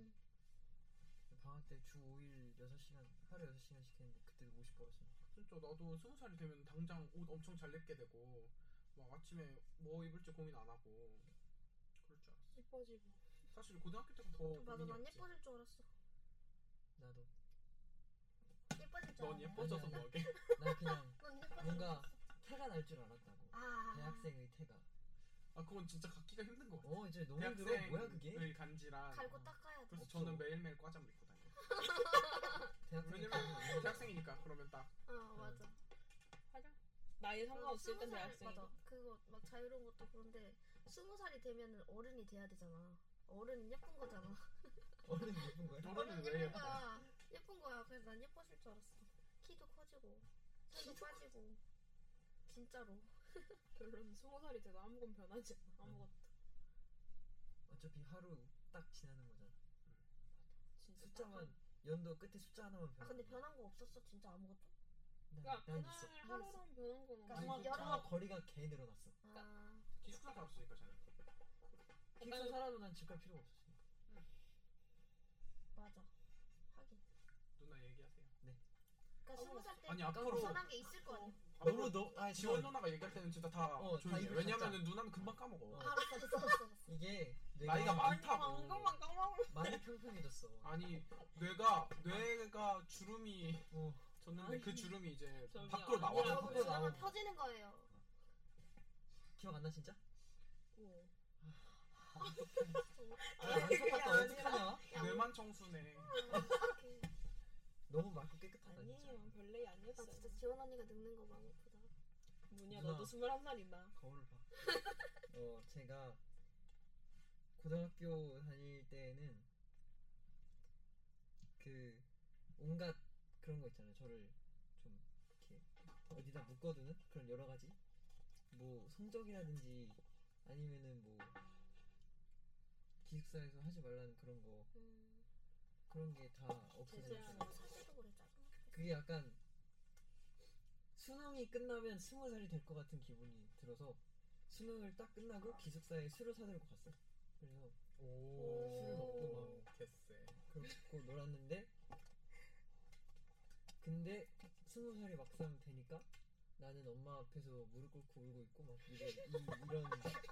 방학 때 주 5일 6시간 하루 6시간씩 했는데 그때도 50 벌었어. 진짜 나도 20살이 되면 당장 옷 엄청 잘 입게 되고 막 아침에 뭐 입을지 고민 안 하고 그럴 줄 알았어. 이뻐지고. 사실 고등학교 때가 더 맞아, 난 고민이었지. 예뻐질 줄 알았어. 나도. 예뻐질 줄 넌 알았네. 예뻐져서 아니야. 뭐하게? 나 그냥 넌 예뻐질 뭔가 줄 알았어. 태가 날 줄 알았다고. 대학생의 태가. 아 그건 진짜 갖기가 힘든 거 같아. 이제 너무 힘들어. 뭐야 그게? 대학생의 간지랑. 갈고 닦아야 돼. 그래서 없어. 저는 매일매일 과잠을 입고 다녀요. 대학생의 왜냐면 대학생이니까 그러면 딱 맞아. 하자. 나이 상관없이 일단 20살, 대학생이고. 맞아. 그거 막 자유로운 것도 그런데 20살이 되면은 어른이 돼야 되잖아. 어른은 예쁜 거잖아. 어른 예쁜 거야? 너는 왜 예쁜 예뻐? 거야. 예쁜 거야. 그래서 난 예뻐질 줄 알았어. 키도 커지고 살도 빠지고 진짜로. 결론 20살이 돼도 아무건 변하지 않아. 아무것도. 어차피 하루 딱 지나는 거잖아. 진짜 숫자만 연도 끝에 숫자 하나만 변해. 근데 변한 거 없었어 진짜 아무것도? 그러니까 난 그날 있어. 하루랑 변한 건 그러니까 없어. 아니 여러- 다 거리가 개 늘어났어. 아, 기숙사 살았으니까 쟤는. 기숙사 살아도 난 집 갈 필요가 없었으니까. 맞아. 하긴. 누나 얘기하세요. 그러니까 20살 때 아니 앞으로 벗어난 게 있을 거 아니야. 너무 너 아니 지원 누나가 얘기할 때는 진짜 다 다 조용히 해. 입을 왜냐면은 누나는 금방 까먹어. 알았어, 알았어. 이게 나이가 뇌가 많다고. 방금만 까먹은 많이 평평해졌어. 아니 뇌가 주름이 어. 졌는데 그 주름이 이제 저기 밖으로 아니야. 나와. 밖으로 그러면 나오고. 펴지는 거예요. 기억 안 나 진짜? 거. 안타깝다. 어떡하냐? 뇌만 청순해. 어떡해. 너무 맑고 깨끗하다 진짜. 아니에요. 별레이 나 아니었어요. 진짜 지원 언니가 늙는 거 마음 아프다. 뭐냐 누나. 너도 21살이다. 거울을 봐. 제가 고등학교 다닐 때는 그 온갖 그런 거 있잖아요. 저를 좀 이렇게 어디다 묶어두는 그런 여러 가지 뭐 성적이라든지 아니면은 뭐 기숙사에서 하지 말라는 그런 거 그런 게 다 제재하는 없어졌어요. 거. 20살 때도 그래 짜증나. 그게 약간 수능이 끝나면 20살이 될 것 같은 기분이 들어서 수능을 딱 끝나고 기숙사에 술을 사들고 갔어요. 그래서 술을 먹고 막 개쎄. 그렇고 놀았는데 근데 20살이 막상 되니까 나는 엄마 앞에서 무릎 꿇고 울고 있고 막 이런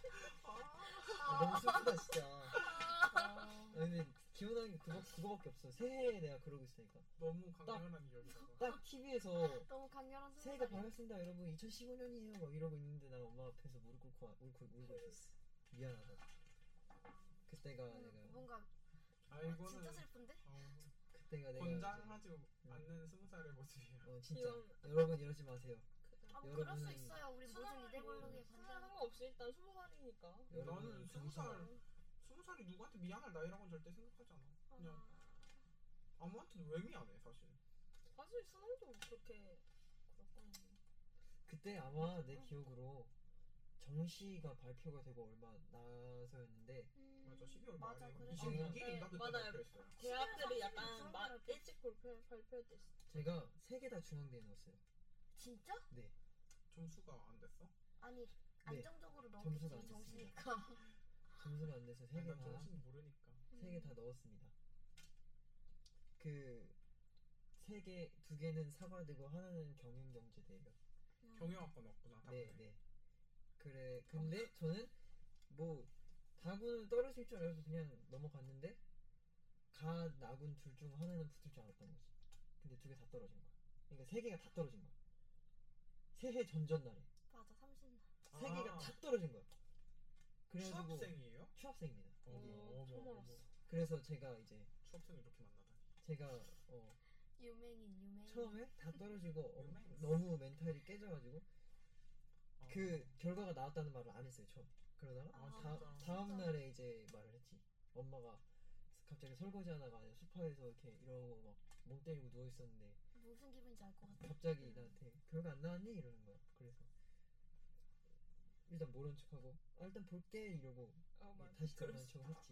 너무 슬프다 진짜. 근데 기억나는 게 그거밖에 없어. 새해에 내가 그러고 있으니까 너무 강렬한 기억이다. 딱 TV에서 너무 강렬한 새해가 20살이야. 밝았습니다 여러분 2015년이에요 막 이러고 있는데 난 엄마 앞에서 무릎 꿇고 울고 있었어. 미안하다. 그때가 내가 뭔가 아이고는 진짜 슬픈데? 그때가 내가 권장하지 이제, 않는 20살의 모습이에요. 진짜 이건 여러분 이러지 마세요. 아, 뭐 그럴 수 여러분은 있어요. 우리 모든 이데올로기에 수능 반대하는 상관없이 일단 20살이니까. 여러분은 나는 중성화. 20살이 누구한테 미안할 나이라고는 절대 생각하지 않아. 그냥 아무한테도 왜 미안해 사실. 사실 수능도 그렇게 그럴 거는. 그때 아마 내 기억으로 정시가 발표가 되고 얼마 나서였는데 맞아 12월 맞아, 말에 그래서 26일인가 그때 맞아요. 발표했어요. 대학들이 11월 약간 30일 일찍 발표할 때 있어. 제가 3개 다 중앙대에 넣었어요. 진짜? 네. 점수가 안 됐어? 아니 안정적으로 점수가 넣었겠지 안 정시니까. 점수가 안 돼서 아니, 난 정신 모르니까. 3개 다 넣었습니다. 그 3개, 2개는 사과되고 하나는 경영경제대예요. 경영학과 넣었구나. 네, 다음에. 네. 그래. 근데 저는 뭐 다군은 떨어질 줄 알고 그냥 넘어갔는데 가, 나군 둘 중 하나는 붙을 줄 알았던 거지. 근데 2개 다 떨어진 거야. 그러니까 3개가 다 떨어진 거야. 새해 전전날에 맞아 30날. 3개가 다 떨어진 거야. 그래가지고 취업생이에요? 취업생입니다. 이게. 처음 알았어. 그래서 제가 이제 취업생 이렇게 만나다니. 제가 유명인. 처음에 다 떨어지고 유명했어. 너무 멘탈이 깨져가지고 아. 그 결과가 나왔다는 말을 안 했어요 처음. 그러다가 아, 진짜? 다음 날에 이제 말을 했지. 엄마가 갑자기 설거지 하다가 소파에서 이렇게 이러고 막 멍 때리고 누워 있었는데 무슨 기분인지 알 것 같아. 갑자기 나한테 결과 안 나왔니 이러는 거야. 그래서 일단 모른 척하고 일단 볼게 이러고 맞아. 다시 들어가는 척을 했지.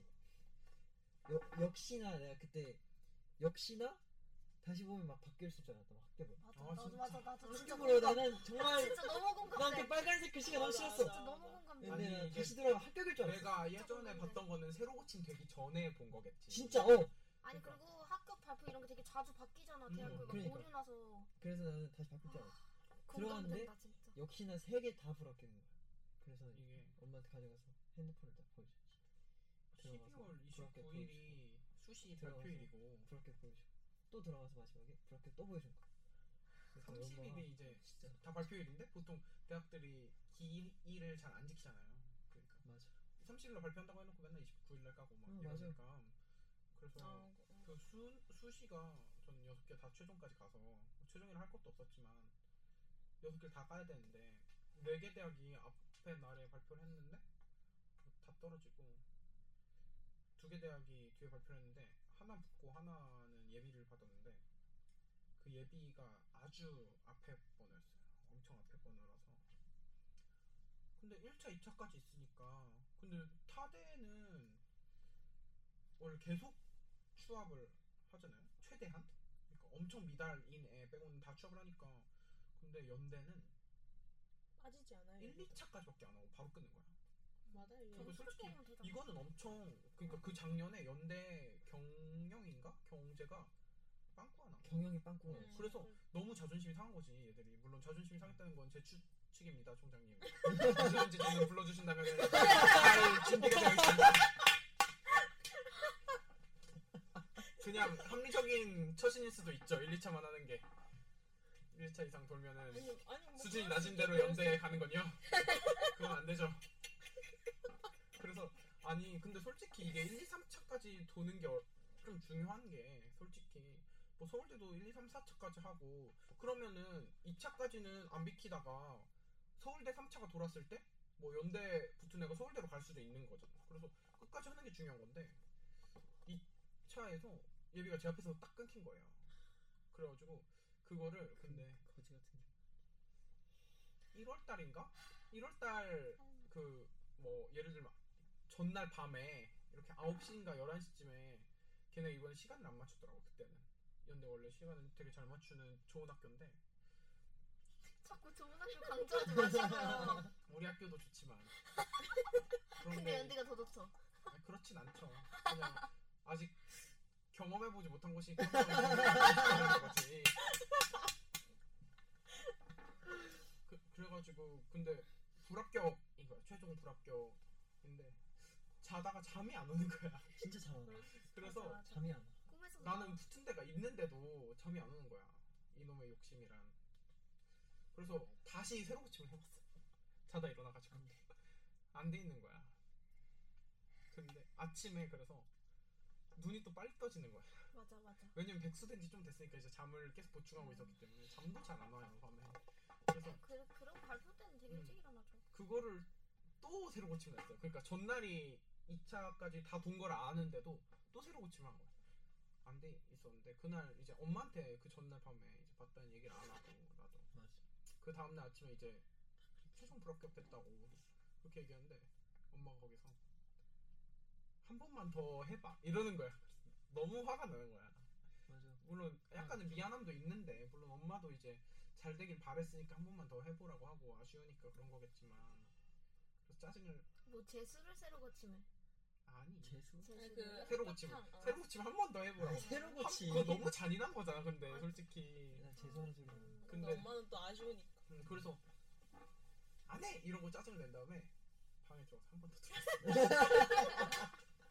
역시나 내가 그때 역시나 다시 보면 막 바뀔 줄 알았다. 막 학교를. 맞아 아, 나도 진짜? 맞아 나도 진짜 학교로 나는 정말 진짜 너무 공감돼. 난 그 빨간색 글씨가 너무 맞아, 싫었어. 진짜 너무 공감돼. 근데 아니, 난 이게 다시 들어가 합격일 줄 알았어. 내가 예전에 공감돼. 봤던 거는 새로 고침 되기 전에 본 거겠지. 진짜 아니 그리고 합격 발표 이런 게 되게 자주 바뀌잖아. 대학교가 그러니까. 오류 나서. 그래서 나는 다시 바뀔 줄 알았어. 들어갔는데 공감된다 진짜. 역시나 3개 다 불합격인 거야. 그래서 이게 엄마한테 가져가서 핸드폰을 딱 보여줬지. 12월 불합격 29일이 수시 들어가서. 발표일이고 불합격 보여주고 또 들어가서 마지막에 불합격 또 보여준 거야. 그래서 30일이 엄마가 이제 진짜 다 발표일인데 보통 대학들이 기일을 잘 안 지키잖아요. 그러니까 맞아. 30일날 발표한다고 해놓고 맨날 29일날 까고 막 맞아. 이러니까 그래서 아, 그 수시가 전 6개 다 최종까지 가서 최종이라 할 것도 없었지만 6개 다 까야 되는데 4개 대학이 앞에 날에 발표를 했는데 다 떨어지고 2개 대학이 뒤에 발표를 했는데 하나 붙고 하나는 예비를 받았는데 그 예비가 아주 앞에 번호였어요. 엄청 앞에 번호라서. 근데 1차, 2차까지 있으니까 근데 타대는 원래 계속 추합을 하잖아요. 최대한. 그러니까 엄청 미달인 애 빼고는 다 추합을 하니까 근데 연대는 빠지지 않아요. 1, 2차까지밖에 안 하고 바로 끊는 거야. 맞아요. 그리고 수능 솔직히 때문에 되잖아. 이거는 엄청 그러니까 그 작년에 연대 경영인가 경제가 빵꾸 하나. 경영이 빵꾸가 났지. 그래서 너무 자존심이 상한 거지 얘들이. 물론 자존심이 상했다는 건 제 추측입니다, 총장님. 언제든지 저는 불러주신다면 잘 준비가 되어 있습니다. 그냥 합리적인 처신일 수도 있죠. 1, 2차만 하는 게. 1차 이상 돌면은 아니 뭐 수준이 그럴 낮은 수도 대로 있고 연대에 가는 건요. 그건 안 되죠. 그래서 아니 근데 솔직히 이게 1, 2, 3차까지 도는 게 좀 중요한 게 솔직히 뭐 서울대도 1, 2, 3, 4차까지 하고 그러면은 2차까지는 안 비키다가 서울대 3차가 돌았을 때 뭐 연대 붙은 애가 서울대로 갈 수도 있는 거잖아. 그래서 끝까지 하는 게 중요한 건데 2차에서 예비가 제 앞에서 딱 끊긴 거예요. 그래가지고 그거를 근데 거지 같은 게. 1월달인가? 1월달 그 뭐 예를 들면 전날 밤에 이렇게 9시인가 11시쯤에 걔네 이번에 시간을 안 맞췄더라고. 그때는 연대 원래 시간을 되게 잘 맞추는 좋은 학교인데 자꾸 좋은 학교 강조하지 마시고요. 우리 학교도 좋지만 근데 그런데 연대가 더 좋죠. 아니, 그렇진 않죠. 그냥 아직 경험해보지 못한 곳이 경험해보는 거지. 그래가지고 근데 불합격인 거야. 최종 불합격인데 자다가 잠이 안 오는 거야. 진짜 잘 안 와. 그래서 맞아, 맞아. 잠이 안 와. 꿈에서 나는 붙은 데가 있는데도 잠이 안 오는 거야. 이놈의 욕심이란. 그래서 다시 새로 고침을 해봤어. 자다 일어나가지고 안 돼 있는 거야. 근데 아침에 그래서 눈이 또 빨리 떠지는 거야. 맞아 맞아. 왜냐면 백수된 지 좀 됐으니까 이제 잠을 계속 보충하고 있었기 때문에 잠도 잘 안 와요 밤에. 그래서 그런 발표 때는 되게 일찍 일어나죠. 그거를 또 새로 고침을 했어요. 그러니까 전날이 2차까지 다 돈 걸 아는데도 또 새로 고침을 한 거야. 안 돼 있었는데 그날 이제 엄마한테 그 전날 밤에 이제 봤다는 얘기를 안 하고 나도 맞아. 그 다음날 아침에 이제 최종 불합격 됐다고 그렇게 얘기하는데 엄마가 거기서 한 번만 더 해봐 이러는 거야. 너무 화가 나는 거야. 맞아. 물론 약간은 미안함도 있는데 물론 엄마도 이제 잘 되길 바랬으니까 한 번만 더 해보라고 하고 아쉬우니까 그런 거겠지만 그래서 짜증을 뭐 재수를 새로 고침을. 아니 재수? 재수를. 새로 고치면 합격한, 새로 고치면 한 번 더 해보라고. 새로 고치. 그거 너무 잔인한 거잖아. 근데 솔직히 난 재수하는 소리. 근데 근데 엄마는 또 아쉬우니까. 그래서 안 해! 이러고 짜증을 낸 다음에 방에 들어가서 한 번 더 들어갔어.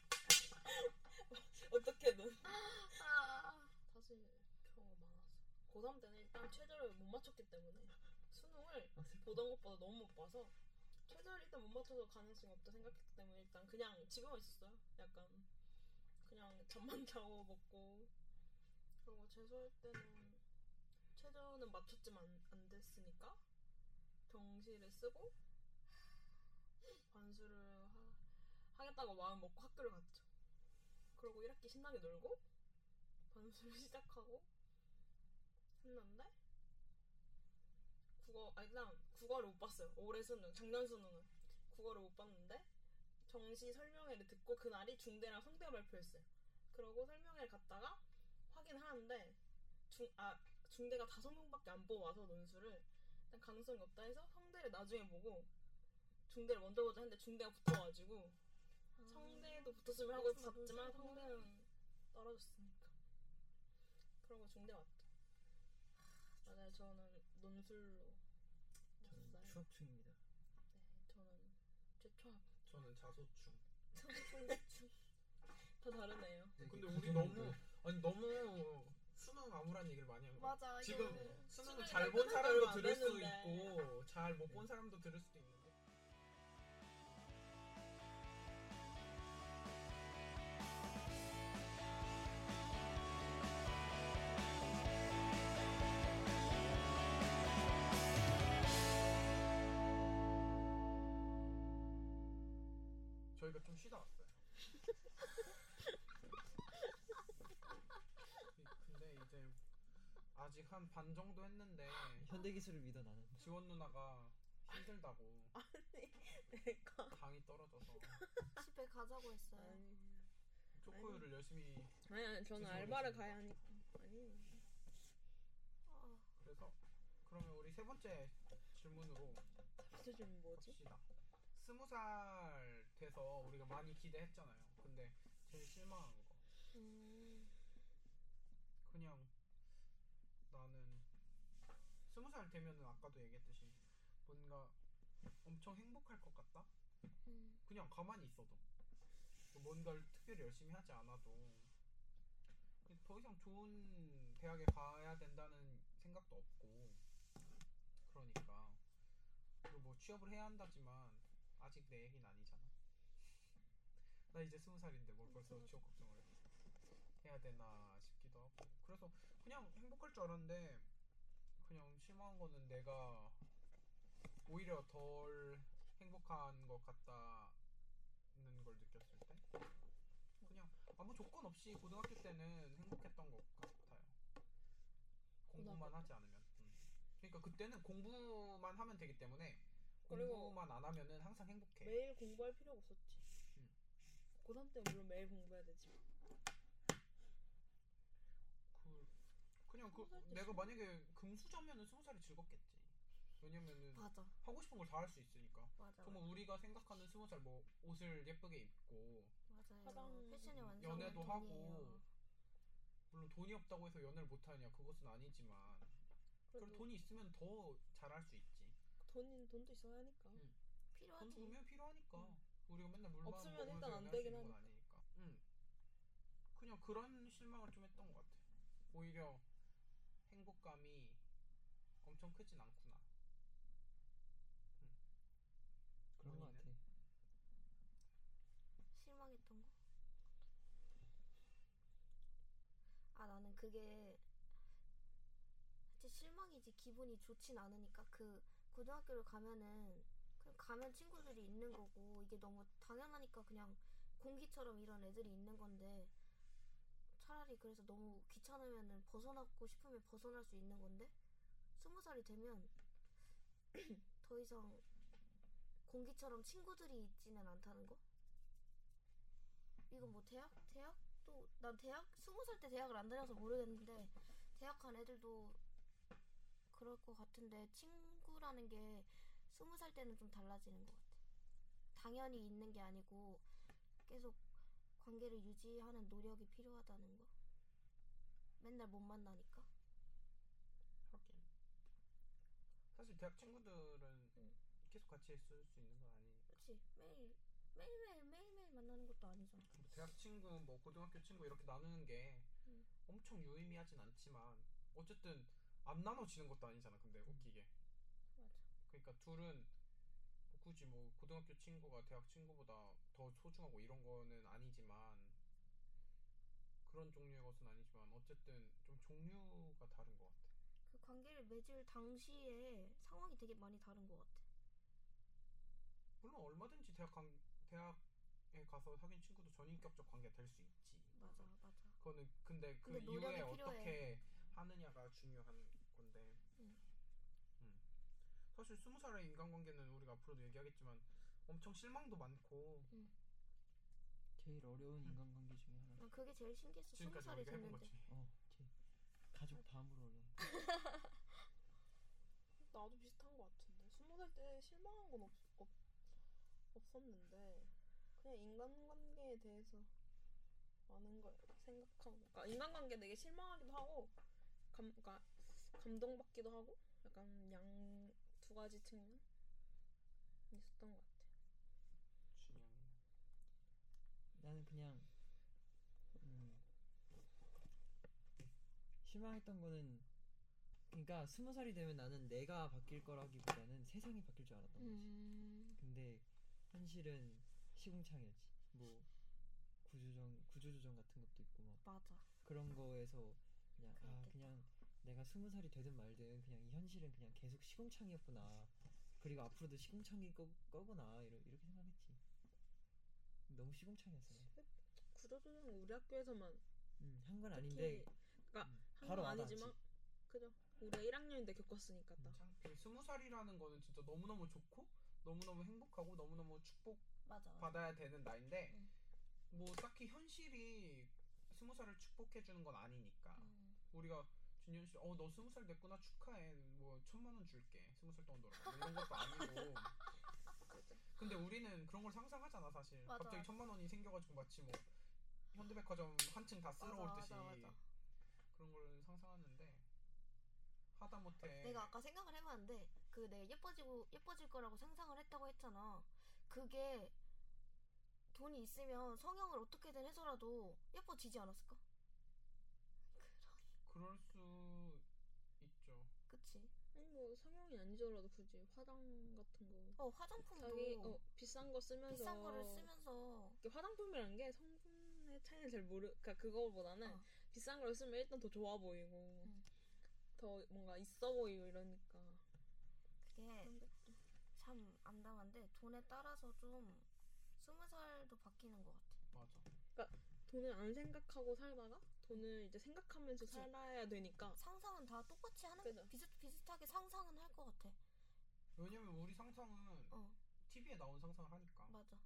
어떻게든. 아, 사실 경우가 많았어. 고3 때는 일단 최저를 못 맞췄기 때문에 수능을 아, 슬퍼. 보던 것보다 너무 못 봐서 최저를 일단 못 맞춰서 가능성이 없다 생각했기 때문에 일단 그냥 집에만 있었어요. 약간 그냥 잠만 자고 먹고. 그리고 재수할 때는 최저는 맞췄지만 안 됐으니까 정시를 쓰고 반수를 하겠다고 마음 먹고 학교를 갔죠. 그리고 1학기 신나게 놀고 반수를 시작하고 했는데 일단 국어를 못 봤어요. 올해 수능, 작년 수능은 국어를 못 봤는데 정시 설명회를 듣고 그날이 중대랑 성대가 발표했어요. 그러고 설명회를 갔다가 확인하는데 중대가 5명밖에 안 뽑아서 논술을 일단 가능성이 없다 해서 성대를 나중에 보고 중대를 먼저 보자 했는데 중대가 붙어가지고 성대도 붙었으면 하고 봤지만 성대는 떨어졌으니까. 그러고 중대 왔죠. 맞아요. 저는 논술로 저는 왔어요. 추억 중입니다. 네, 저는 최초합. 저는 자소충. 중대충. 다 다르네요. 근데 우리 너무 수능 암울한 얘기를 많이 한 거야. 맞아. 지금 이거는 수능을 수능이 잘 본 끝난 지 사람도 얼마 안 들을 수 됐는데. 있고 잘 못 본 사람도 들을 수도 있는데 저희가 좀 쉬다 왔어요. 근데 이제 아직 한 반 정도 했는데 현대 기술을 믿어 나는. 지원 누나가 힘들다고 내가 당이 떨어져서 집에 가자고 했어요. 초코우유를 열심히 아니 저는 드시고 알바를 계십니다. 가야 하니까. 아니 아, 그래서 그러면 우리 세 번째 질문으로 번째 질문 뭐지? 갑시다. 20살 돼서 우리가 많이 기대했잖아요. 근데 제일 실망한 거. 그냥 나는 20살 되면은 아까도 얘기했듯이 뭔가 엄청 행복할 것 같다? 그냥 가만히 있어도. 뭔가를 특별히 열심히 하지 않아도 더 이상 좋은 대학에 가야 된다는 생각도 없고 그러니까 그리고 뭐 취업을 해야 한다지만 아직 내 얘기는 아니잖아. 나 이제 20살인데 뭘 벌써 취업 걱정을 해야 되나 싶기도 하고 그래서 그냥 행복할 줄 알았는데 그냥 실망한 거는 내가 오히려 덜 행복한 것 같다는 걸 느꼈을 때 그냥 아무 조건 없이 고등학교 때는 행복했던 것 같아요. 공부만 하지 않으면. 그러니까 그때는 공부만 하면 되기 때문에 그리고 공부만 안 하면은 항상 행복해. 매일 공부할 필요가 없었지. 응. 고3 때 물론 매일 공부해야 되지. 그냥 20살 때 내가 실망- 만약에 금수저면은 20살이 즐겁겠지. 왜냐면은 맞아. 하고 싶은 걸 다 할 수 있으니까. 맞아. 정말 우리가 생각하는 20살 뭐 옷을 예쁘게 입고 맞아요. 화장- 패션의 완성은 연애도 돈이에요. 하고 물론 돈이 없다고 해서 연애를 못 하냐 그것은 아니지만 그리고 그래도 돈이 있으면 더 잘할 수 있지. 돈도 있어야 하니까. 필요하지. 돈도 분명히 필요하니까 응. 우리가 맨날 물만 없으면 먹으면서 일단 안 연애할 수 되긴 있는 건 아니니까. 그냥 그런 실망을 좀 했던 것 같아. 오히려 행복감이 엄청 크진 않구나. 그런 거 본인은? 같아. 실망했던 거? 아 나는 그게 진짜 실망이지 기분이 좋진 않으니까 그 고등학교를 가면은 그냥 가면 친구들이 있는 거고 이게 너무 당연하니까 그냥 공기처럼 이런 애들이 있는 건데 차라리 그래서 너무 귀찮으면은 벗어나고 싶으면 벗어날 수 있는 건데 20살이 되면 더 이상 공기처럼 친구들이 있지는 않다는 거? 이건 뭐 대학도 난 대학 20살 때 대학을 안 다녀서 모르겠는데 대학 간 애들도 그럴 것 같은데 친구라는 게 20살 때는 좀 달라지는 것 같아. 당연히 있는 게 아니고 계속 관계를 유지하는 노력이 필요하다는 거. 맨날 못 만나니까. 하긴. 사실 대학 친구들은 응. 계속 같이 있을 수 있는 건 아니니까. 그렇지. 매일매일 만나는 것도 아니잖아. 뭐 대학 친구, 뭐 고등학교 친구 이렇게 나누는 게 응. 엄청 유의미하진 않지만 어쨌든 안 나눠지는 것도 아니잖아. 근데 웃기게. 맞아. 그러니까 둘은 뭐 굳이 뭐 고등학교 친구가 대학 친구보다 더 소중하고 이런 거는 아니지만 그런 종류의 것은 아니지만 어쨌든 좀 종류가 다른 것 같아. 그 관계를 맺을 당시에 상황이 되게 많이 다른 것 같아. 물론 얼마든지 대학에 가서 사귄 친구도 전인격적 관계가 될 수 있지. 맞아. 그거는 근데 그 근데 이후에 노력이 필요해. 어떻게 하느냐가 중요한 건데. 응. 사실 20살의 인간관계는 우리가 앞으로도 얘기하겠지만 엄청 실망도 많고 제일 어려운 인간관계 중에 하나. 난 그게 제일 신기했어. 지금까지 20살이 우리가 해본 됐는데. 거지. 제일 가족 다음으로 어려운. 나도 비슷한 것 같은데 20살 때 실망한 건 없었는데 그냥 인간관계에 대해서 많은 걸 생각하고 그러니까 인간관계 되게 실망하기도 하고 그러니까 감동받기도 하고 약간 양 두 가지 측면 있었던 것 같아. 준영이. 나는 그냥 실망했던 거는 그러니까 20살이 되면 나는 내가 바뀔 거라기보다는 세상이 바뀔 줄 알았던 거지. 근데 현실은 시궁창이었지. 뭐 구조조정 같은 것도 있고 막 맞아. 그런 거에서 그냥 그렇겠다. 그냥 내가 20살이 되든 말든 그냥 이 현실은 그냥 계속 시궁창이었구나. 그리고 앞으로도 시궁창일 거구나 이렇게 생각했지. 너무 시궁창이었어. 구조조정은 우리 학교에서만 한 건 특히 아닌데 그러니까 한 바로 건 와닿지. 아니지만 그죠. 우리가 1학년인데 겪었으니까 딱. 참 20살이라는 거는 진짜 너무너무 좋고 너무너무 행복하고 너무너무 축복 맞아. 받아야 되는 나이인데 응. 뭐 딱히 현실이 20살을 축복해 주는 건 아니니까 우리가 준현 씨, 너 20살 됐구나 축하해. 뭐 1,000만 원 줄게. 20살 동안 놀아. 뭐 이런 것도 아니고. 근데 우리는 그런 걸 상상하잖아 사실. 맞아, 갑자기 맞아. 1,000만 원이 생겨가지고 마치 뭐 현대백화점 한층 다 쓸어올 맞아, 듯이 맞아. 그런 걸 상상하는데 하다못해 내가 아까 생각을 해봤는데 그 내가 예뻐질 거라고 상상을 했다고 했잖아. 그게 돈이 있으면 성형을 어떻게든 해서라도 예뻐지지 않았을까? 그럴 수 있죠. 그치? 아니 뭐 성형이 아니더라도 굳이 화장 같은 거 화장품도 자기 비싼 거 쓰면서 비싼 거를 쓰면서 이게 화장품이란 게 성분의 차이는 잘 그러니까 그거보다는 어. 비싼 걸 쓰면 일단 더 좋아 보이고 응. 더 뭔가 있어 보이고 이러니까 그게 그런 게 참 암담한데 돈에 따라서 좀 20살도 바뀌는 것 같아. 맞아. 돈을 안 생각하고 살다가 돈을 이제 생각하면서 그치. 살아야 되니까 상상은 다 똑같이 하는 그죠. 비슷비슷하게 상상은 할 것 같아. 왜냐면 우리 상상은 TV에 나온 상상을 하니까. 맞아.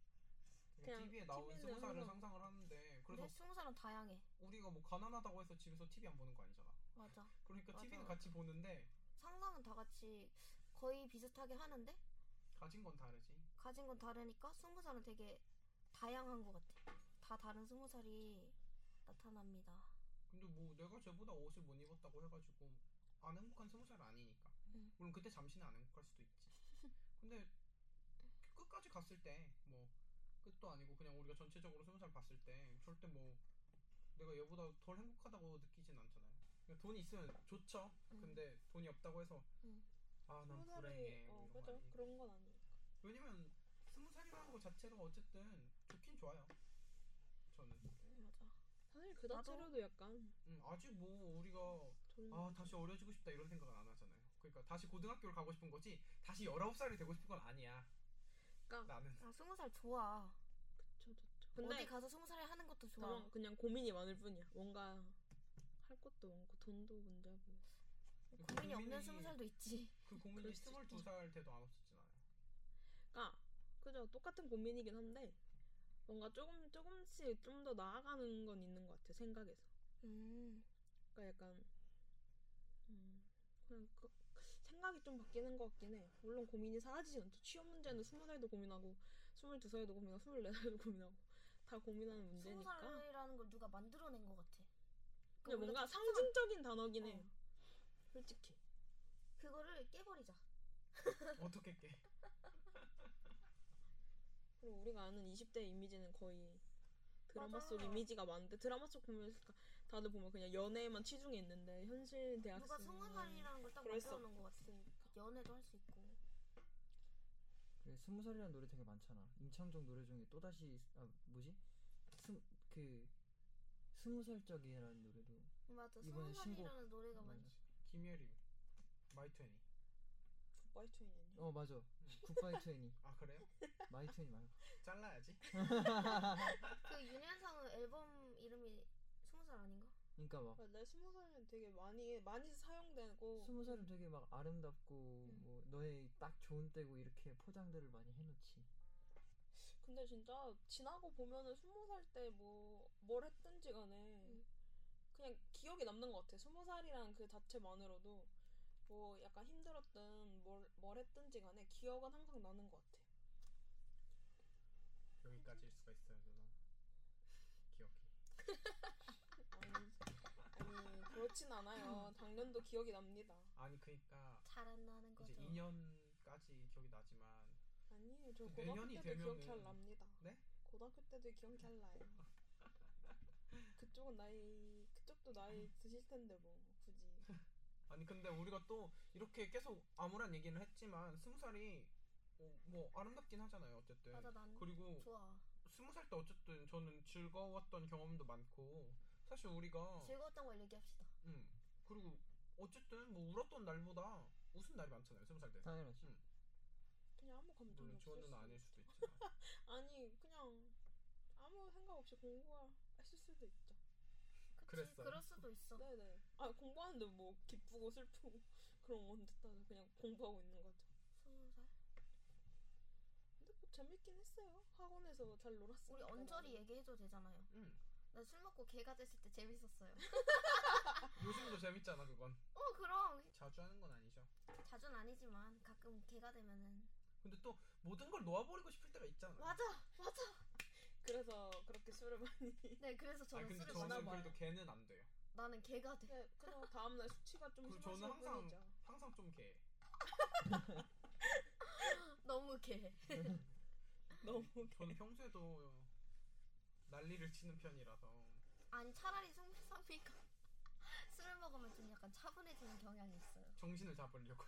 그냥 TV에 나온 TV는 20살을 항상 상상을 하는데 근데 그래서 20살은 다양해. 우리가 뭐 가난하다고 해서 집에서 TV 안 보는 거 아니잖아. 맞아. 그러니까 맞아, TV는 맞아. 같이 보는데 상상은 다 같이 거의 비슷하게 하는데 가진 건 다르지. 가진 건 다르니까 20살은 되게 다양한 것 같아. 다 다른 20살이 나타납니다. 근데 뭐 내가 쟤보다 옷을 못 입었다고 해가지고 안 행복한 20살 아니니까. 응. 물론 그때 잠시는 안 행복할 수도 있지. 근데 끝까지 갔을 때 뭐 끝도 아니고 그냥 우리가 전체적으로 20살 봤을 때 절대 뭐 내가 얘보다 덜 행복하다고 느끼진 않잖아요. 그러니까 돈이 있으면 좋죠. 근데 돈이 없다고 해서 응. 아 난 20살이 불행해 뭐 이런 거 그죠 아니니까. 그런 건 아니니까 왜냐면 20살이라는 것 자체로 어쨌든 좋긴 좋아요. 저는. 맞아. 사실 그 나도- 자체로도 약간 아직 뭐 우리가 좋은 다시 어려지고 싶다 이런 생각은 안 하잖아요. 그러니까 다시 고등학교를 가고 싶은 거지 다시 19살이 되고 싶은 건 아니야. 그러니까 나는. 20살 좋아. 그쵸 좋죠 어디 근데 가서 20살에 하는 것도 좋아. 다만 그냥 고민이 많을 뿐이야 뭔가 할 것도 많고 돈도 문제고 고민이 없는 20살도 있지. 그 고민이 그럴 수 있죠. 22살 때도 안 없었잖아요. 그러니까 그죠 똑같은 고민이긴 한데 뭔가 조금씩 좀 더 나아가는 건 있는 것 같아 생각에서 그러니까 약간 그냥 생각이 좀 바뀌는 것 같긴 해 물론 고민이 사라지진 않죠 취업 문제는 20살도 고민하고 22살도 고민하고 24살도 고민하고 다 고민하는 문제니까 20살이라는 걸 누가 만들어낸 것 같아. 근데 우리가 뭔가 좀 상징적인 단어긴 어. 해요 솔직히 그거를 깨버리자. 어떻게 깨? 그리고 우리가 아는 20대 이미지는 거의 드라마 맞아. 속 이미지가 많은데 드라마 속 보면 다들 보면 그냥 연애에만 치중해 있는데 현실 누가 대학생은 20살이라는 걸 딱 그럴 수 만들어놓은 것 같아. 없으니까 연애도 할 수 있고. 그래 20살이라는 노래 되게 많잖아. 임창정 노래 중에 또다시 뭐지? 그 20살적이라는 노래도 맞아. 이번에 20살이라는 노래가 맞아. 많지. 김예림 마이트니. 굿바이 트윈 아니야? 맞아. 굿바이 트웬티. 아 그래요? 마이 트웬티 말고. 잘라야지. 그 윤현상 앨범 이름이 20살 아닌가? 그러니까 막 내 20살은 되게 많이 사용되고 20살은 되게 막 아름답고 뭐 너의 딱 좋은 때고 이렇게 포장들을 많이 해놓지. 근데 진짜 지나고 보면은 20살 때 뭘 했든지 간에 그냥 기억에 남는 것 같아 20살이란 그 자체만으로도 뭐 약간 힘들었든 뭘 했든지 간에 기억은 항상 나는 것 같아 여기까지일 수가 있어요 누나. 기억이. 아니 그렇진 않아요 당연도 기억이 납니다 아니 그러니까 잘 안 나는 이제 거죠. 2년까지 기억이 나지만 아니에요 저 그 고등학교 내년이 때도 기억 되면은- 잘 납니다 네? 고등학교 때도 기억 잘 나요 그쪽도 나이 드실 텐데 뭐 굳이 아니 근데 우리가 또 이렇게 계속 암울한 얘기는 했지만 20살이 뭐 아름답긴 하잖아요 어쨌든. 맞아, 난 그리고 좋아. 20살 때 어쨌든 저는 즐거웠던 경험도 많고 사실 우리가 즐거웠던 걸 얘기합시다. 그리고 어쨌든 뭐 울었던 날보다 웃은 날이 많잖아요 20살 때. 당연하지. 그냥 아무 감정이 물론 없을 주원은 수 아닐 있죠. 수도 있지만. 아니 그냥 아무 생각 없이 공부했을 수도 있죠. 그치, 그랬어요? 그럴 수도 있어. 네네. 공부하는데 뭐 기쁘고 슬프고 그런 건 뜻하죠. 그냥 공부하고 있는 거죠. 20살? 근데 뭐 재밌긴 했어요. 학원에서 잘 놀았으니까. 우리 언저리 나는. 얘기해도 되잖아요. 나 술 먹고 개가 됐을 때 재밌었어요. 요즘도 재밌잖아 그건. 그럼 자주 하는 건 아니죠. 자주는 아니지만 가끔 개가 되면은 근데 또 모든 걸 놓아버리고 싶을 때가 있잖아. 맞아. 그래서 그렇게 술을 많이. 네, 그래서 아니 저는 근데 술을 저는 마셔. 많아 그래도 걔는 안 돼요. 나는 개가 돼. 네, 그냥 다음날 수치가 좀 그리고 심하실 저는 뿐이죠. 항상 좀 개. 너무 개. 너무 저는 평소에도 난리를 치는 편이라서. 아니 차라리 상미가 술을 먹으면 좀 약간 차분해지는 경향이 있어요. 정신을 잡으려고.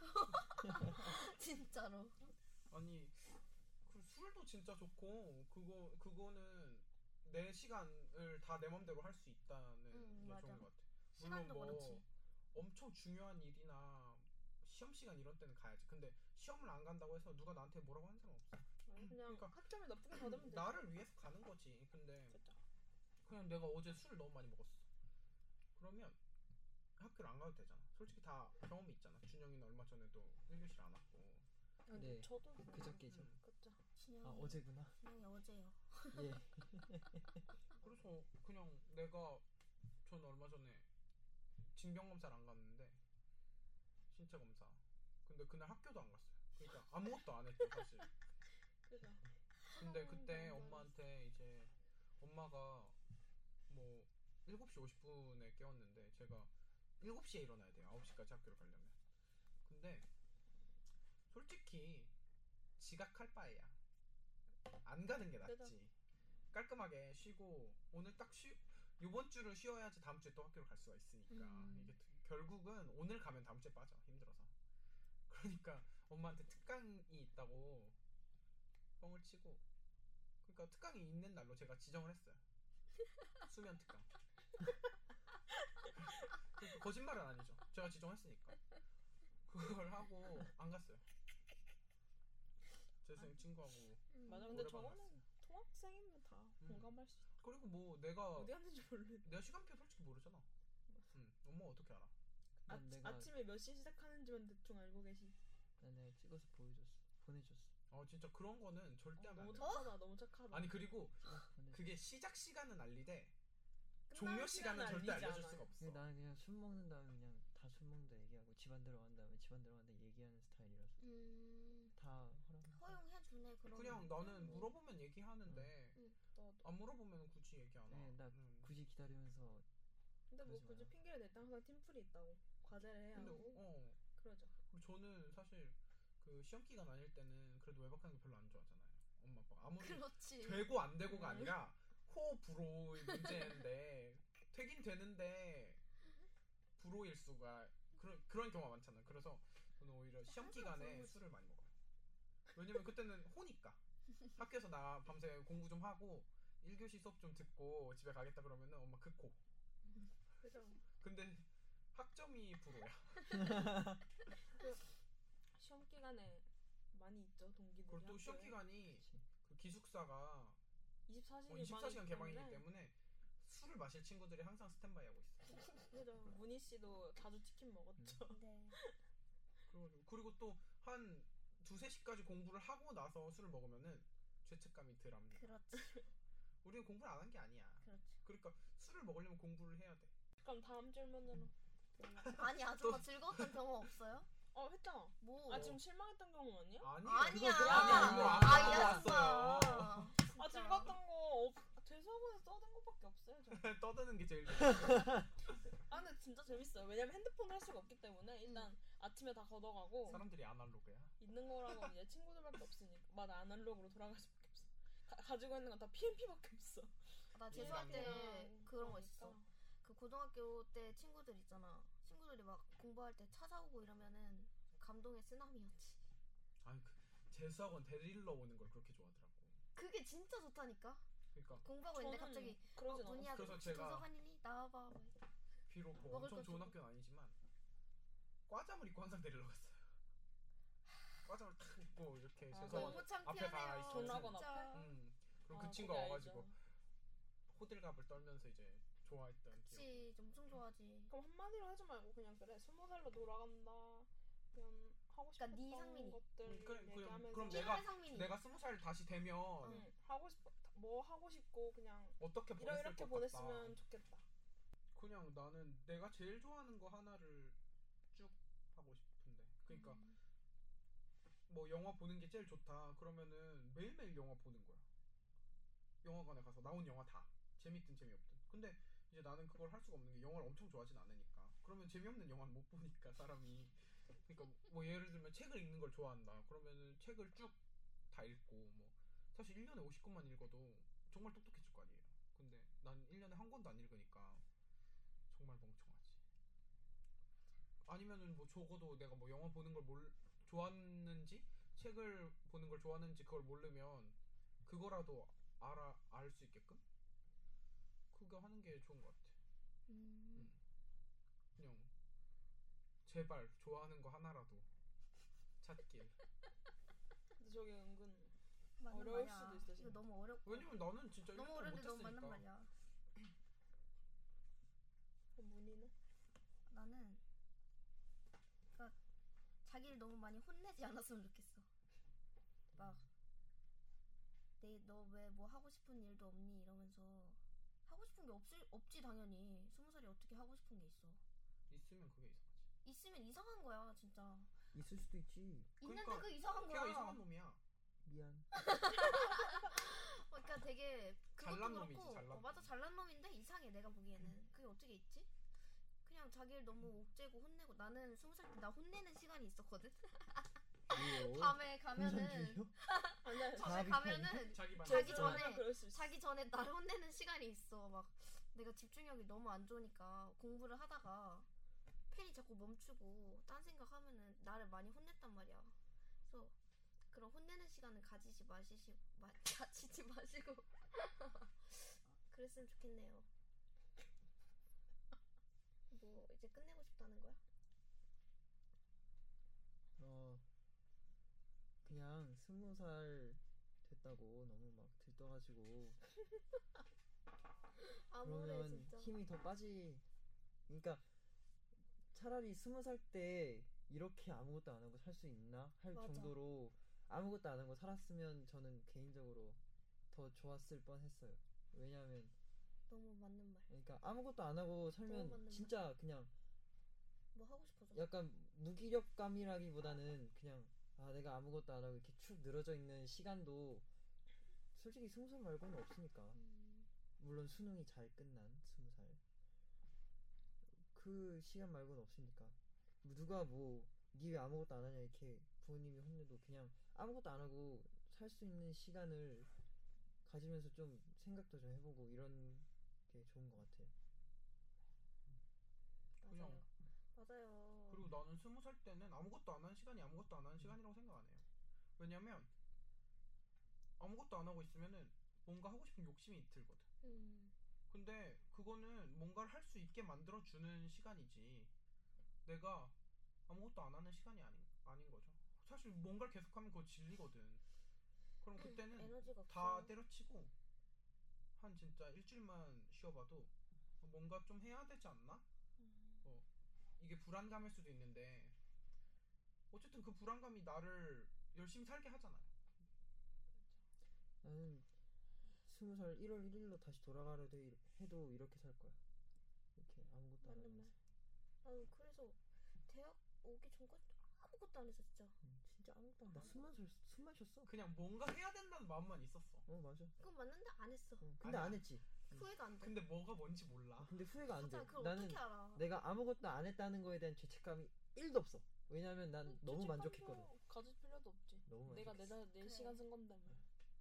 진짜로. 아니 그 술도 진짜 좋고 그거는 내 시간을 다 내 맘대로 할 수 있다는 게 맞아. 좋은 것 같아. 시간도 물론 뭐 그렇지. 엄청 중요한 일이나 시험 시간 이런 때는 가야지. 근데 시험을 안 간다고 해서 누가 나한테 뭐라고 하는 사람 없어. 그냥 그러니까 학점을 나쁘게 받으면 되지. 나를 위해서 가는 거지. 근데 그쵸. 그냥 내가 어제 술을 너무 많이 먹었어. 그러면 학교를 안 가도 되잖아. 솔직히 다 경험이 있잖아. 준영이는 얼마 전에도 1교시를 안 왔고. 근데 네. 저도 그저께죠. 그쵸. 진영이. 아 어제구나. 진영이 어제요. 예. 그래서 그냥 내가 저는 얼마 전에 징병 검사를 안 갔는데 신체 검사. 근데 그날 학교도 안 갔어요. 그러니까 아무것도 안 했죠 사실. 그죠. 근데 그때 엄마한테 이제 엄마가 뭐 7시 50분에 깨웠는데 제가 7시에 일어나야 돼요. 9시까지 학교를 가려면. 근데 솔직히 지각할 바에야 안 가는 게 낫지. 그죠. 깔끔하게 쉬고 오늘 딱 이번 주를 쉬어야지 다음 주에 또 학교를 갈 수가 있으니까 이게 결국은 오늘 가면 다음 주에 빠져. 힘들어서. 그러니까 엄마한테 특강이 있다고 뻥을 치고, 그러니까 특강이 있는 날로 제가 지정을 했어요. 수면 특강. 그러니까 거짓말은 아니죠. 제가 지정했으니까. 그걸 하고 안 갔어요. 재수생 친구하고. 맞아. 근데 노래방 저거는 갔어요. 통학생이면 다 공감할 수 있어. 그리고 뭐 내가 어디 갔는지 모르는데. 내가 시간표 솔직히 모르잖아. 엄마 어떻게 알아? 난 내가 아침에 몇 시에 시작하는지만 대충 알고 계시. 난 내가 찍어서 보내줬어. 진짜 그런 거는 절대 하면 안 너무 돼. 착하다. 너무 착하다. 아니 그리고 찍어서 보내줬어. 그게 시작 시간은 알리되 끝나는 종료 시간은 절대 알리지 알려줄 않아요. 수가 없어. 근데 나는 그냥 술 먹는 다음에 그냥 다 술 먹는다 얘기하고 집안 들어간 다음에 집안 들어간다 얘기하는 스타일이라서 다 허용해주네 그런. 그냥 나는 물어보면 얘기하는데 나도. 안 물어보면 굳이 얘기 안 하. 네, 나 굳이 기다리면서 근데 뭐 그러지 굳이 마요. 핑계를 댈 때 항상 팀플이 있다고. 과제를 해야 근데 하고. 그러죠. 그리고 저는 사실 그 시험 기간 아닐 때는 그래도 외박하는 거 별로 안 좋아하잖아요. 엄마 아빠가 아무리 그렇지. 되고 안 되고가 아니라 호불호의 문제인데 되긴 되는데 불호일 수가 그런 경우가 많잖아요. 그래서 저는 오히려 시험 기간에 술을 많이 먹어요. 왜냐면 그때는 호니까 학교에서 나 밤새 공부 좀 하고 1교시 수업 좀 듣고 집에 가겠다 그러면은 엄마 극호. 그죠. 근데 학점이 불호야. 시험 기간에 많이 있죠 동기들이. 그리고 또 시험 학교에. 기간이 그치. 그 기숙사가 24시간 개방이기 때문에 술을 마실 친구들이 항상 스탠바이 하고 있어. 그죠. 문희 씨도 자주 치킨 먹었죠. 네. 그리고 또 한 2-3시까지 공부를 하고 나서 술을 먹으면은 죄책감이 덜합니다. 그렇지. 우리는 공부를 안 한 게 아니야. 그렇지. 그러니까 술을 먹으려면 공부를 해야 돼. 그럼 다음 질문으로. 아니 아줌마 즐거웠던 경험 없어요? 했잖아. 뭐? 지금 실망했던 경험 아니야? 아니야. 아니 이거 안 아니었어. 왔어요. 즐거웠던 거 재수학원에 써둔 것밖에 없어요. 저. 떠드는 게 제일 근데 진짜 재밌어요. 왜냐면 핸드폰을 할 수가 없기 때문에 일단 아침에 다 걷어가고 사람들이 아날로그야. 있는 거라고 이제 친구들밖에 없으니까 맞아 아날로그로 돌아갈 수밖에 없어. 가지고 있는 건 다 PMP밖에 없어. 나 재수할 때 얘랑 그런 거 그러니까. 있어. 그 고등학교 때 친구들 있잖아. 친구들이 막 공부할 때 찾아오고 이러면은 감동의 쓰나미였지. 아니 재수학원 데리러 오는 걸 그렇게 좋아하더라고. 그게 진짜 좋다니까. 그러니까 공부하고 있는데 저는 갑자기 그러진 문희야 그래서 혹시 제가- 도서관이니? 나와봐. 막 비록 뭐 먹을 엄청 거 좋은 주고. 학교는 아니지만 과잠을 입고 항상 데리러 갔어요. 과잠을 탁 입고 이렇게 아, 재수학원 너무 앞에 가 창피하네요. 있어. 전학원 진짜. 앞에? 그럼 그 아, 친구가 그게 와가지고 알죠. 호들갑을 떨면서 이제 좋아했던 기억. 그치 엄청 좋아하지. 그럼 한마디로 하지 말고 그냥 그래 20살로 돌아간다. 그냥 하고 그러니까 네 싶었던 상민이. 것들 그럼 얘기하면서 그럼 이번에 상민이. 내가 20살 다시 되면 하고 싶어 뭐 하고 싶고 그냥 어떻게 보냈을 이렇게 것 보냈으면 같다. 좋겠다. 그냥 나는 내가 제일 좋아하는 거 하나를 쭉 하고 싶은데. 그러니까 뭐 영화 보는 게 제일 좋다. 그러면은 매일매일 영화 보는 거야. 영화관에 가서 나온 영화 다. 재밌든 재미없든. 근데 이제 나는 그걸 할 수가 없는 게 영화를 엄청 좋아하진 않으니까. 그러면 재미없는 영화는 못 보니까 사람이. 그러니까 뭐 예를 들면 책을 읽는 걸 좋아한다. 그러면은 책을 쭉 다 읽고 뭐 사실 1년에 50권만 읽어도 정말 똑똑해질 거 아니에요. 근데 난 1년에 한 권도 안 읽으니까 정말 멍청하지. 아니면은 뭐 적어도 내가 뭐 영화 보는 걸 좋아하는지 책을 보는 걸 좋아하는지 그걸 모르면 그거라도 알 수 있게끔 그거 하는 게 좋은 것 같아. 그냥 제발 좋아하는 거 하나라도 찾길. 근데 저게 은근 맞는 어려울 말이야. 수도 있어, 이거 진짜. 너무 어렵고. 왜냐면 나는 진짜 너무 1년 동안 어려운데 너무 맞는 못했으니까. 말이야. 그럼 문희는? 나는 그러니까 자기를 너무 많이 혼내지 않았으면 좋겠어. 막 너 왜 뭐 하고 싶은 일도 없니 이러면서 하고 싶은 게 없지 당연히. 20살이 어떻게 하고 싶은 게 있어. 있으면 그게 이상하지. 있으면 이상한 거야 진짜. 있을 수도 있지. 있는데 그러니까 그 이상한 거야. 걔가 이상한 놈이야. 미안. 그러니까 되게 그것도 잘난 그렇고 놈이지, 잘난 놈. 맞아 잘난 놈인데 이상해 내가 보기에는. 그게 어떻게 있지? 그냥 자기를 너무 옥죄고 혼내고. 나는 20살 때 나 혼내는 시간이 있었거든. 뭐요? 밤에 가면은 공산주의요? 아니야. 밤에 자비 가면은 자기 반. 자기 전에 그럴 수 있어. 자기 전에 나를 혼내는 시간이 있어. 막 내가 집중력이 너무 안 좋으니까 공부를 하다가 펜이 자꾸 멈추고 딴 생각하면은 나를 많이 혼냈단 말이야. 그래서 그런 혼내는 시간을 가지지 마시고 그랬으면 좋겠네요. 뭐 이제 끝내고 싶다는 거야? 그냥 20살 됐다고 너무 막 들떠가지고 아무래 그러면 진짜. 힘이 더 그러니까 차라리 20살 때 이렇게 아무것도 안 하고 살 수 있나 할 맞아. 정도로 아무것도 안 하고 살았으면 저는 개인적으로 더 좋았을 뻔했어요. 왜냐면 너무 맞는 말. 그러니까 아무것도 안 하고 너무 살면 맞는 진짜 그냥 뭐 하고 싶어져. 약간 무기력감이라기보다는 그냥 내가 아무것도 안 하고 이렇게 축 늘어져 있는 시간도 솔직히 20살 말고는 없으니까. 물론 수능이 잘 끝난 20살 그 시간 말고는 없으니까. 누가 뭐 니 왜 아무것도 안 하냐 이렇게 부모님이 혼내도 그냥 아무것도 안 하고 살 수 있는 시간을 가지면서 좀 생각도 좀 해보고 이런 게 좋은 것 같아요. 맞아요. 맞아요. 그리고 나는 20살 때는 아무것도 안 하는 시간이 아무것도 안 하는 시간이라고 생각 안 해요. 왜냐면 아무것도 안 하고 있으면은 뭔가 하고 싶은 욕심이 들거든. 근데 그거는 뭔가를 할 수 있게 만들어주는 시간이지 내가 아무것도 안 하는 시간이 아닌 거죠. 사실 뭔가를 계속하면 그거 질리거든. 그럼 그때는 에너지가 다 없어. 때려치고 한 진짜 일주일만 쉬어봐도 뭔가 좀 해야 되지 않나? 이게 불안감일 수도 있는데 어쨌든 그 불안감이 나를 열심히 살게 하잖아요. 나는 20살 1월 1일로 다시 돌아가려 해도 이렇게 살 거야. 이렇게 아무것도 안 맞는 하면서. 말. 나도 그래서 대학 오기 전까지 아무것도 안 했어 진짜. 진짜 아무것도 안 해. 나 숨 마셨어. 그냥 뭔가 해야 된다는 마음만 있었어. 맞아. 그건 맞는데 안 했어. 근데 아니야. 안 했지. 후회가 안 돼. 근데 뭐가 뭔지 몰라. 근데 후회가 안 돼. 맞아. 그걸 나는 어떻게 알아? 내가 아무것도 안 했다는 거에 대한 죄책감이 1도 없어. 왜냐면 난 너무 만족했거든. 가질 필요도 없지. 너무 내가 만족했어. 내 그래. 시간 쓴 건데 뭐.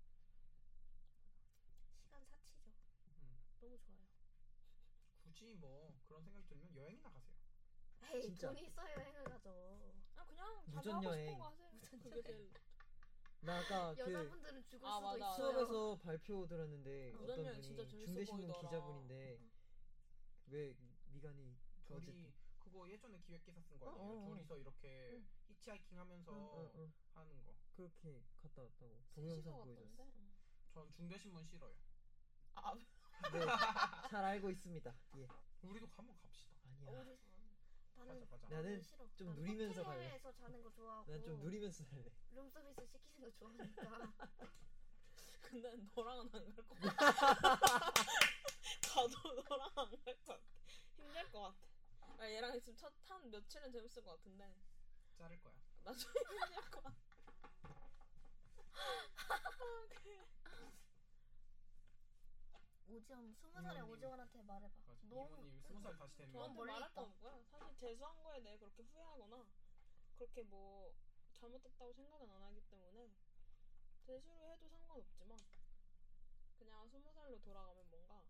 시간 사치죠. 너무 좋아요. 굳이 뭐 그런 생각이 들면 여행이나 가세요. 에이 진짜. 돈이 있어야 여행을 가죠. 그냥 자기 무전 하고 여행. 싶은 거 하세요. 그게 제일 나 아까 그 여자분들은 죽을 아, 수도 맞아. 있어요. 수업에서 발표 들었는데 무전 어떤 여행 진짜 분이 재밌어 중대신문 보이더라. 기자분인데 왜 미간이 둘이 그거 예전에 기획기사 쓴 거 아니에요? 어. 둘이서 이렇게 히치하이킹 하면서 하는 거. 그렇게 갔다 왔다고 셋이서 동영상 보여줬어. 갔던데. 전 중대신문 싫어요. 아, 네, 잘 알고 있습니다. 예. 우리도 한번 갑시다. 아니야. 우리 나는 맞아. 나는 싫어. 좀 난 누리면서 갈래. 호텔에서 자는 거 좋아하고 난 좀 누리면서 살래. 룸서비스 시키는 거 좋아하니까. 근데 너랑은 안 갈 것 같아. 가도 너랑 안 갈 것 같아. 힘들 것 같아. 아, 얘랑 있으면 한 며칠은 재밌을 것 같은데 자를 거야. 나중에 힘들 것 같아. 오지원 20살에 이모님. 오지원한테 말해봐. 맞아. 너무 이모님 20살 다시 되면 너무 저한테 멀리 말할 건 있다. 없고요. 사실 재수한 거에 대해 그렇게 후회하거나 그렇게 뭐 잘못됐다고 생각은 안 하기 때문에 재수를 해도 상관없지만 그냥 20살로 돌아가면 뭔가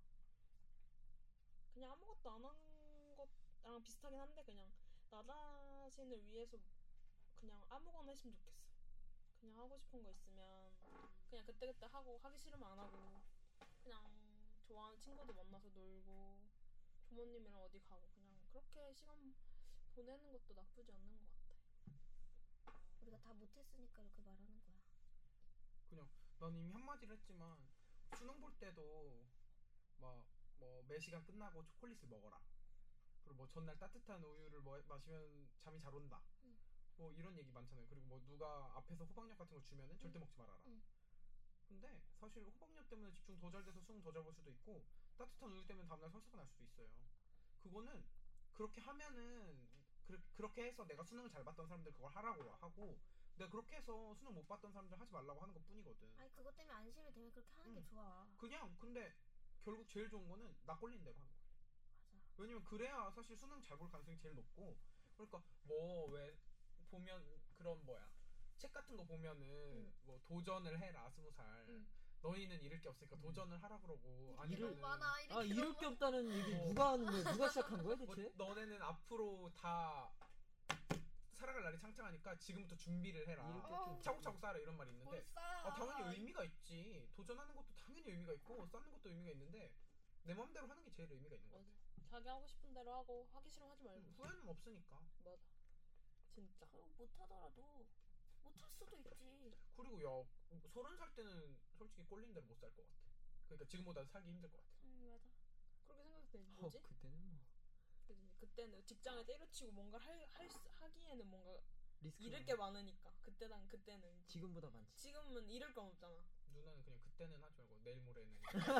그냥 아무것도 안 한 것랑 비슷하긴 한데 그냥 나 자신을 위해서 그냥 아무거나 했으면 좋겠어. 그냥 하고 싶은 거 있으면 그냥 그때그때 하고 하기 싫으면 안 하고 그냥 좋아하는 친구들 만나서 놀고 부모님이랑 어디 가고 그냥 그렇게 시간 보내는 것도 나쁘지 않는 것 같아. 우리가 다 못했으니까 이렇게 말하는 거야. 그냥 난 이미 한마디를 했지만 수능 볼 때도 막 뭐 매 시간 끝나고 초콜릿을 먹어라. 그리고 뭐 전날 따뜻한 우유를 마시면 잠이 잘 온다. 응. 뭐 이런 얘기 많잖아요. 그리고 뭐 누가 앞에서 호박엿 같은 거 주면은 절대 먹지 말아라. 응. 근데 사실 호박엿 때문에 집중 더 잘 돼서 수능 더 잘 볼 수도 있고 따뜻한 우유 때문에 다음날 설사가 날 수도 있어요. 그거는 그렇게 하면은 그렇게 해서 내가 수능을 잘 봤던 사람들 그걸 하라고 하고 내가 그렇게 해서 수능 못 봤던 사람들 하지 말라고 하는 것 뿐이거든. 아니 그것 때문에 안심이 되면 그렇게 하는 게 응. 좋아. 그냥 근데 결국 제일 좋은 거는 나 꼴리는 대로 하는 거야. 맞아. 왜냐면 그래야 사실 수능 잘 볼 가능성이 제일 높고 그러니까 뭐 왜 보면 그런 뭐야 책 같은 거 보면은 응. 뭐 도전을 해라 20살 응. 너희는 잃을 게 없으니까 도전을 하라 그러고 이렇게 너무 아니면은 많아. 이렇게 아 이럴 너무 게 많아. 없다는 얘기 뭐- 누가 하는 거야? 누가 시작한 거야 뭐 대체? 너네는 앞으로 다 살아갈 날이 창창하니까 지금부터 준비를 해라 이럴 게 어. 없- 차곡차곡 쌓아라 이런 말이 있는데 벌써. 당연히 의미가 있지 도전하는 것도 당연히 의미가 있고 쌓는 것도 의미가 있는데 내 맘대로 하는 게 제일 의미가 있는 것 맞아. 같아. 자기 하고 싶은 대로 하고 하기 싫으면 하지 말고. 후회는 없으니까. 맞아. 진짜. 그리고 못하더라도 못할 수도 있지. 그리고 야 30살 때는 솔직히 꼴린 대로 못 살 것 같아. 그러니까 지금보다 살기 힘들 것 같아. 맞아. 그렇게 생각해. 뭐지? 그때는 뭐 그치? 그때는 직장을 때려치고 뭔가 하기에는 뭔가 리스크 잃을 게 많으니까. 그때는 이제. 지금보다 많지. 지금은 잃을 건 없잖아. 누나는 그냥 그때는 하지 말고 내일 모레는.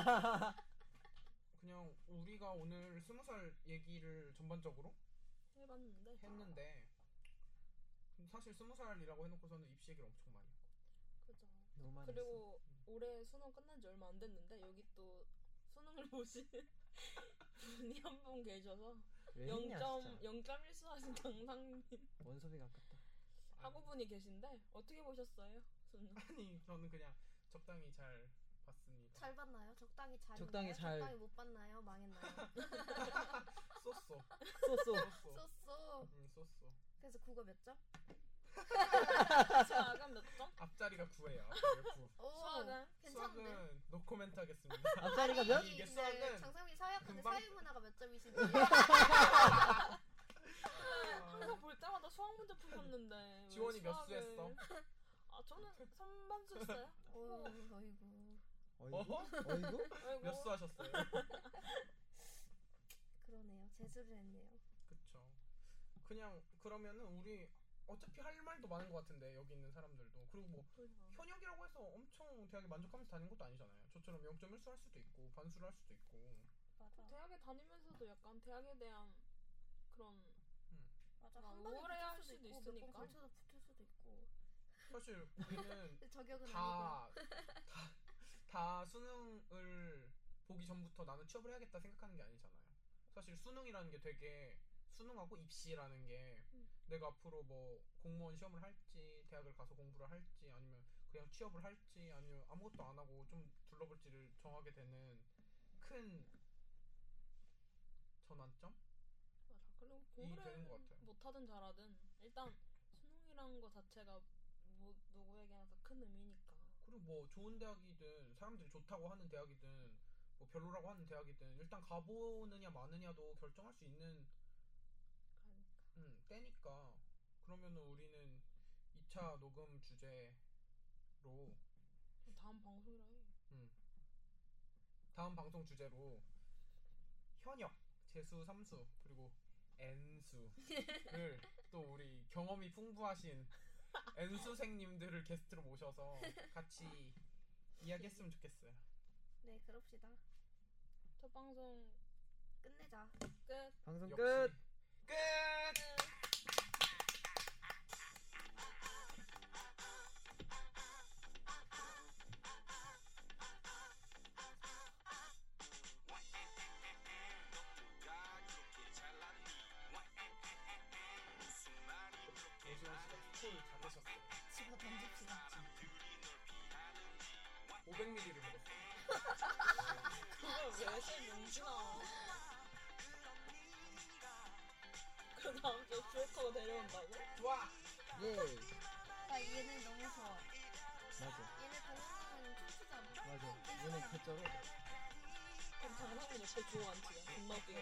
그냥 우리가 오늘 20살 얘기를 전반적으로 해봤는데 했는데 사실 20살이라고 해놓고서는 입시 얘기를 엄청 많이 했고. 그죠. 너무 많이 그리고 올해 수능 끝난 지 얼마 안 됐는데 여기 또 수능을 보신 분이 한 분 계셔서 했어. 왜 했냐 진짜. 0.1수 하신 강상님 원섭이가 아깝다. 학우분이 계신데 어떻게 보셨어요? 수능? 아니 저는 그냥 적당히 잘 봤습니다. 잘 봤나요? 적당히 잘. 적당히 봤나요? 잘- 적당히 못 봤나요? 망했나요? 쏘쏘. 쏘쏘. 썼어. 응 쏘쏘. 그래서 국어 몇 점? 수학은 몇 점? 앞자리가 9예요. 앞자리가 9. 오, 수학은? 괜찮은데. 수학은 노코멘트 하겠습니다. 앞자리가 몇? 이게 수학은 장상민 사회학과인데 금방- 사회문화가 몇 점이신지. 항상 볼 때마다 수학 문제 푸셨는데 왜 지원이 몇 수학을- 수했어? 아 저는 3반수 했어요. 어이구. 어이구? 어허? 어이구? 아이고. 몇 수 하셨어요? 그러네요. 재수를 했네요. 그쵸. 그냥 그러면은 우리 어차피 할 말도 많은 것 같은데 여기 있는 사람들도 그리고 뭐 현역이라고 해서 엄청 대학에 만족하면서 다니는 것도 아니잖아요. 저처럼 0.1수 할 수도 있고 반수를 할 수도 있고. 맞아. 대학에 다니면서도 약간 대학에 대한 그런 맞아. 막 한 방에 우월해야 붙을 할 수도 수도 있고 있으니까. 몇번 걸쳐서 붙을 수도 있고. 사실 우리는 저격은 아니고. 다 수능을 보기 전부터 나는 취업을 해야겠다 생각하는 게 아니잖아요. 사실 수능이라는 게 되게 수능하고 입시라는 게 내가 앞으로 뭐 공무원 시험을 할지 대학을 가서 공부를 할지 아니면 그냥 취업을 할지 아니면 아무것도 안 하고 좀 둘러볼지를 정하게 되는 큰 전환점? 맞아. 그리고 되는 것 공부를 같아요. 못하든 잘하든 일단 수능이란 거 자체가 뭐 누구에게나 다 큰 의미니까. 그리고 뭐 좋은 대학이든 사람들이 좋다고 하는 대학이든 뭐 별로라고 하는 대학이든 일단 가보느냐 마느냐도 결정할 수 있는 그러니까. 때니까 그러면은 우리는 2차 녹음 주제로 다음 방송이라 해. 다음 방송 주제로 현역, 재수, 삼수 그리고 N수를 또 우리 경험이 풍부하신 N수생님들을 게스트로 모셔서 같이 이야기했으면 좋겠어요. 네, 그럽시다. 첫 방송 끝내자. 끝. 방송 역시 끝. 끝. 오지원 씨가 스콜 잘 내셨어요. 집어 던집시다. 500ml를 먹었어요. 그걸 왜 술 용지나. 그 다음 주에 주어커가 데려온다고? 좋아. 예. 나 얘는 너무 좋아. 맞아. 얘네 공연하면 춤추잖아. 맞아. 얘는 개쩔어. 그럼 장상민 옆에 주워 앉히자. 겁나 웃기게